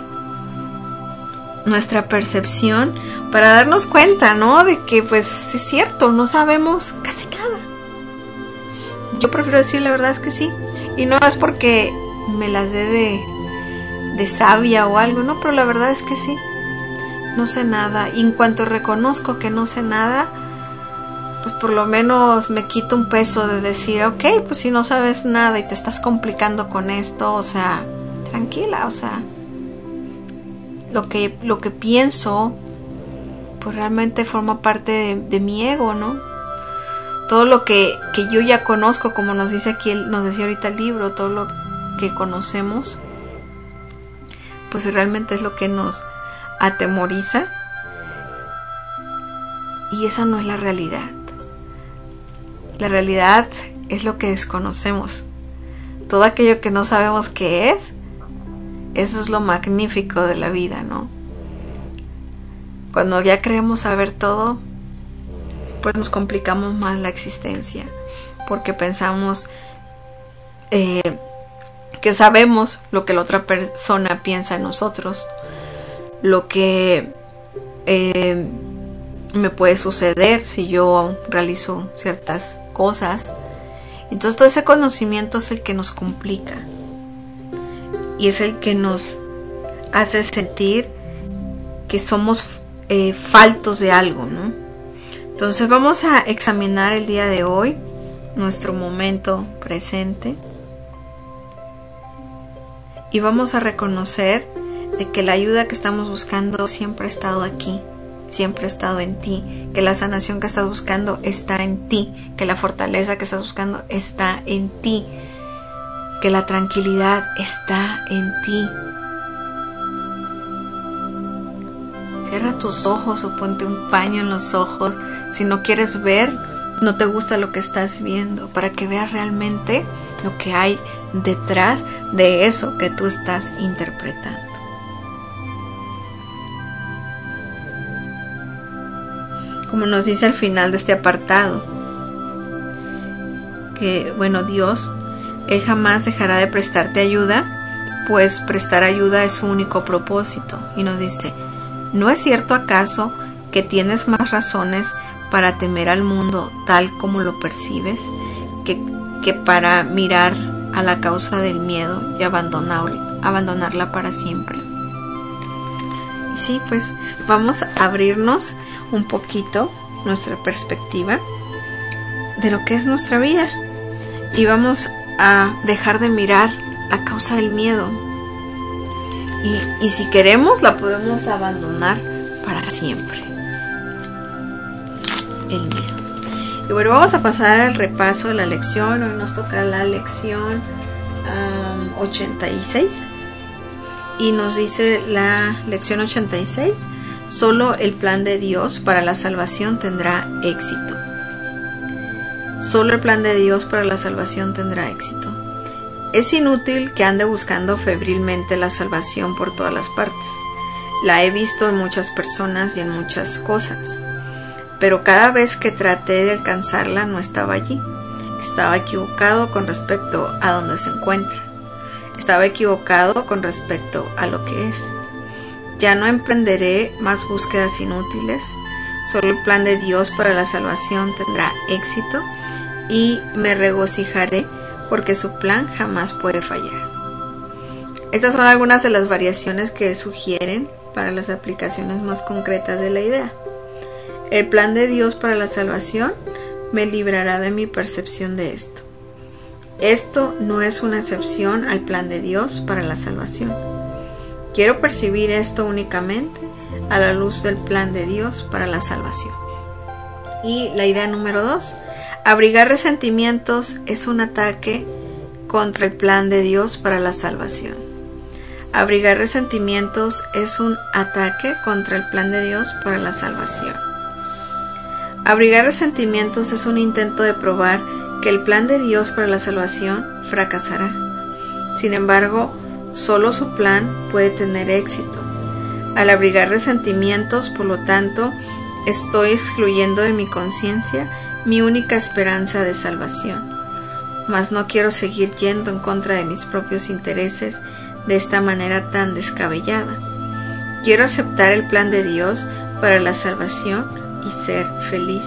nuestra percepción para darnos cuenta, ¿no? De que pues es cierto, no sabemos casi nada. Yo prefiero decir la verdad es que sí, y no es porque me las dé de sabia o algo, no, pero la verdad es que sí, no sé nada, y en cuanto reconozco que no sé nada, pues por lo menos me quito un peso de decir, ok, pues si no sabes nada y te estás complicando con esto, o sea, tranquila, o sea, lo que pienso pues realmente forma parte de mi ego, ¿no? Todo lo que yo ya conozco, como nos dice aquí, nos decía ahorita el libro, todo lo que conocemos, pues realmente es lo que nos atemoriza, y esa no es la realidad. La realidad es lo que desconocemos. Todo aquello que no sabemos qué es, eso es lo magnífico de la vida, ¿no? Cuando ya creemos saber todo, pues nos complicamos más la existencia, porque pensamos que sabemos lo que la otra persona piensa en nosotros, lo que me puede suceder si yo realizo ciertas cosas. Entonces todo ese conocimiento es el que nos complica y es el que nos hace sentir que somos faltos de algo, ¿no? Entonces vamos a examinar el día de hoy nuestro momento presente y vamos a reconocer de que la ayuda que estamos buscando siempre ha estado aquí, siempre ha estado en ti, que la sanación que estás buscando está en ti, que la fortaleza que estás buscando está en ti, que la tranquilidad está en ti. Cierra tus ojos o ponte un paño en los ojos si no quieres ver, no te gusta lo que estás viendo, para que veas realmente lo que hay detrás de eso que tú estás interpretando. Como nos dice al final de este apartado, que bueno, Dios, Él jamás dejará de prestarte ayuda, pues prestar ayuda es su único propósito. Y nos dice, ¿no es cierto acaso que tienes más razones para temer al mundo tal como lo percibes que para mirar a la causa del miedo y abandonarla para siempre? Y sí, pues vamos a abrirnos un poquito nuestra perspectiva de lo que es nuestra vida y vamos a dejar de mirar la causa del miedo y si queremos la podemos abandonar para siempre, el miedo. Y bueno, vamos a pasar al repaso de la lección. Hoy nos toca la lección 86 y nos dice la lección 86: solo el plan de Dios para la salvación tendrá éxito. Solo el plan de Dios para la salvación tendrá éxito. Es inútil que ande buscando febrilmente la salvación por todas las partes. La he visto en muchas personas y en muchas cosas, pero cada vez que traté de alcanzarla no estaba allí. Estaba equivocado con respecto a dónde se encuentra. Estaba equivocado con respecto a lo que es. Ya no emprenderé más búsquedas inútiles. Solo el plan de Dios para la salvación tendrá éxito y me regocijaré porque su plan jamás puede fallar. Estas son algunas de las variaciones que sugieren para las aplicaciones más concretas de la idea. El plan de Dios para la salvación me librará de mi percepción de esto. Esto no es una excepción al plan de Dios para la salvación. Quiero percibir esto únicamente a la luz del plan de Dios para la salvación. Y la idea número 2, abrigar resentimientos es un ataque contra el plan de Dios para la salvación. Abrigar resentimientos es un ataque contra el plan de Dios para la salvación. Abrigar resentimientos es un intento de probar que el plan de Dios para la salvación fracasará. Sin embargo, solo su plan puede tener éxito. Al abrigar resentimientos, por lo tanto, estoy excluyendo de mi conciencia mi única esperanza de salvación. Mas no quiero seguir yendo en contra de mis propios intereses de esta manera tan descabellada. Quiero aceptar el plan de Dios para la salvación y ser feliz.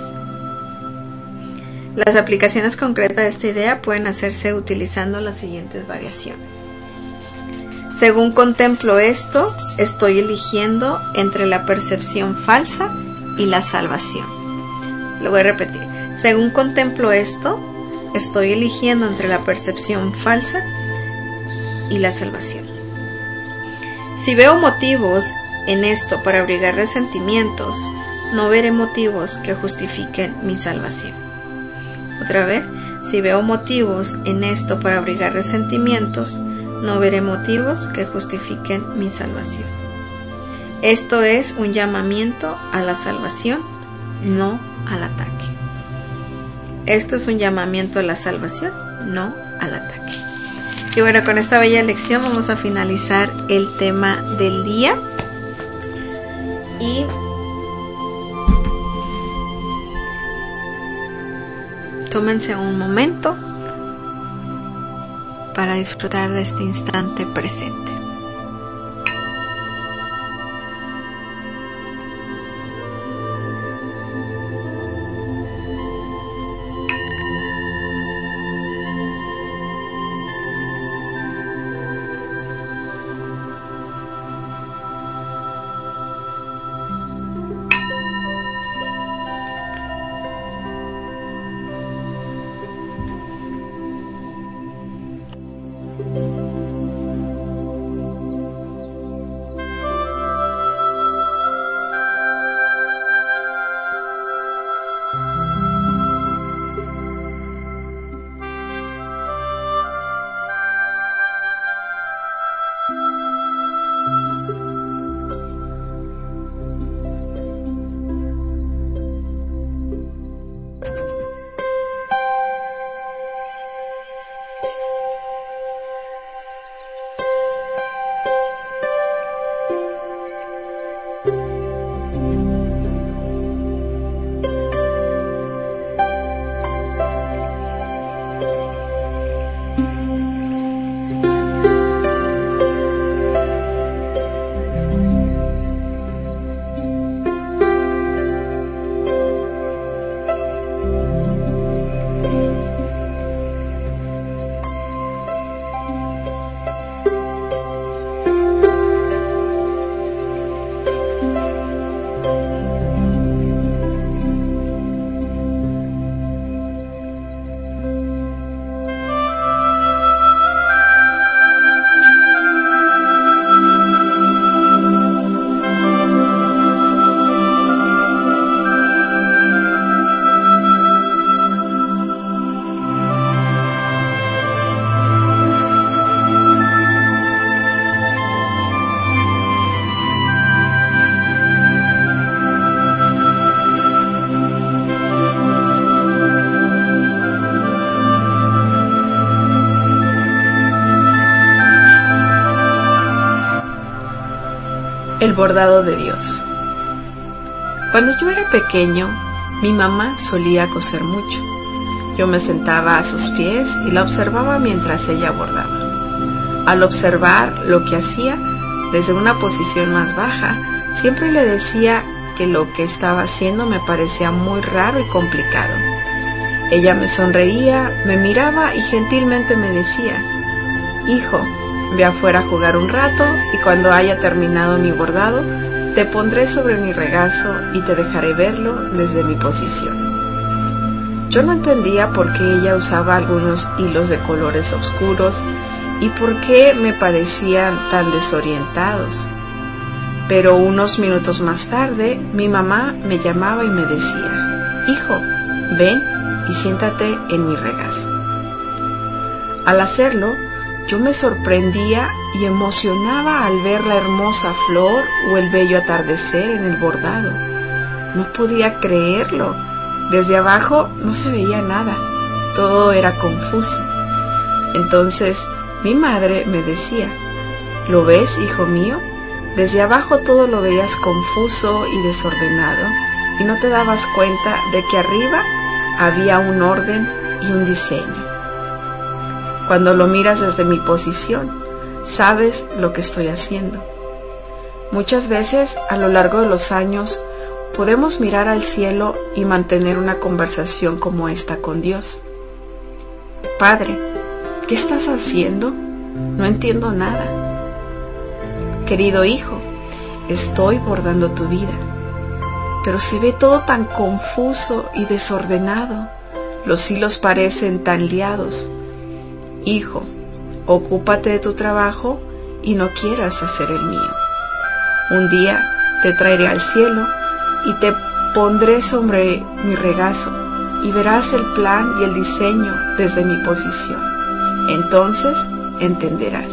Las aplicaciones concretas de esta idea pueden hacerse utilizando las siguientes variaciones. Según contemplo esto, estoy eligiendo entre la percepción falsa y la salvación. Lo voy a repetir. Según contemplo esto, estoy eligiendo entre la percepción falsa y la salvación. Si veo motivos en esto para abrigar resentimientos, no veré motivos que justifiquen mi salvación. Otra vez, si veo motivos en esto para abrigar resentimientos, no veré motivos que justifiquen mi salvación. Esto es un llamamiento a la salvación, no al ataque. Esto es un llamamiento a la salvación, no al ataque. Y bueno, con esta bella lección vamos a finalizar el tema del día. Y tómense un momento para disfrutar de este instante presente. El bordado de Dios. Cuando yo era pequeño, mi mamá solía coser mucho. Yo me sentaba a sus pies y la observaba mientras ella bordaba. Al observar lo que hacía desde una posición más baja, siempre le decía que lo que estaba haciendo me parecía muy raro y complicado. Ella me sonreía, me miraba y gentilmente me decía: «Hijo, ve afuera a jugar un rato y cuando haya terminado mi bordado, te pondré sobre mi regazo y te dejaré verlo desde mi posición». Yo no entendía por qué ella usaba algunos hilos de colores oscuros y por qué me parecían tan desorientados. Pero unos minutos más tarde, mi mamá me llamaba y me decía: «Hijo, ven y siéntate en mi regazo». Al hacerlo, yo me sorprendía y emocionaba al ver la hermosa flor o el bello atardecer en el bordado. No podía creerlo. Desde abajo no se veía nada. Todo era confuso. Entonces mi madre me decía: ¿lo ves, hijo mío? Desde abajo todo lo veías confuso y desordenado y no te dabas cuenta de que arriba había un orden y un diseño. Cuando lo miras desde mi posición, sabes lo que estoy haciendo. Muchas veces a lo largo de los años podemos mirar al cielo y mantener una conversación como esta con Dios. Padre, ¿qué estás haciendo? No entiendo nada. Querido hijo, estoy bordando tu vida, pero se ve todo tan confuso y desordenado. Los hilos parecen tan liados. Hijo, ocúpate de tu trabajo y no quieras hacer el mío. Un día te traeré al cielo y te pondré sobre mi regazo y verás el plan y el diseño desde mi posición. Entonces entenderás.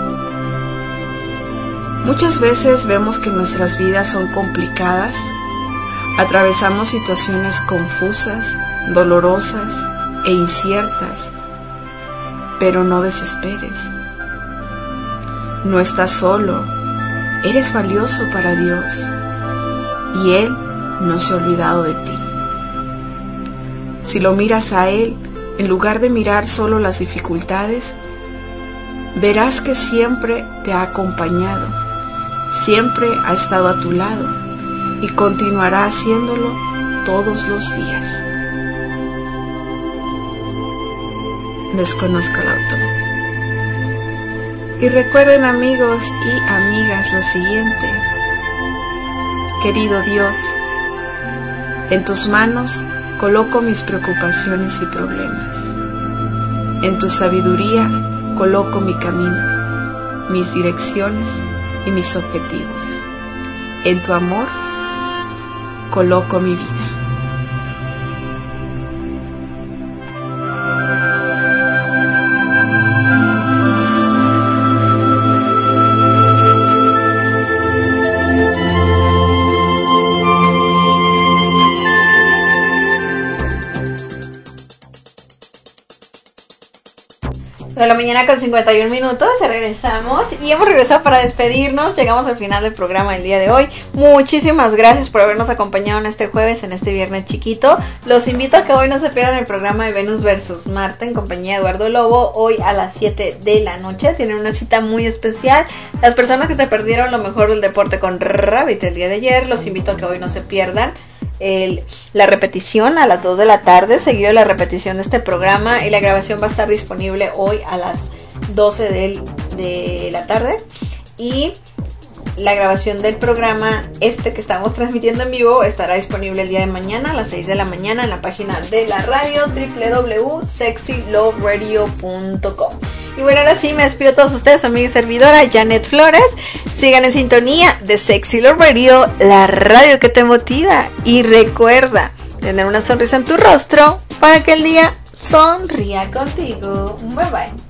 Muchas veces vemos que nuestras vidas son complicadas, atravesamos situaciones confusas, dolorosas e inciertas, pero no desesperes. No estás solo, eres valioso para Dios y Él no se ha olvidado de ti. Si lo miras a Él, en lugar de mirar solo las dificultades, verás que siempre te ha acompañado, siempre ha estado a tu lado y continuará haciéndolo todos los días. Desconozco el autor. Y recuerden, amigos y amigas, lo siguiente: querido Dios, en tus manos coloco mis preocupaciones y problemas. En tu sabiduría coloco mi camino, mis direcciones y mis objetivos. En tu amor coloco mi vida. De la mañana con 51 minutos, regresamos y hemos regresado para despedirnos. Llegamos al final del programa del día de hoy. Muchísimas gracias por habernos acompañado en este jueves, en este viernes chiquito. Los invito a que hoy no se pierdan el programa de Venus vs. Marte en compañía de Eduardo Lobo, hoy a las 7 de la noche. Tienen una cita muy especial. Las personas que se perdieron lo mejor del deporte con Rabbit el día de ayer, los invito a que hoy no se pierdan la repetición a las 2 de la tarde, seguido de la repetición de este programa, y la grabación va a estar disponible hoy a las 12 de la tarde, y la grabación del programa que estamos transmitiendo en vivo estará disponible el día de mañana a las 6 de la mañana en la página de la radio www.sexyloveradio.com. Y bueno, ahora sí me despido a todos ustedes, amiga y servidora Janet Flores. Sigan en sintonía de Sexy Love Radio, la radio que te motiva. Y recuerda tener una sonrisa en tu rostro para que el día sonría contigo. Bye bye.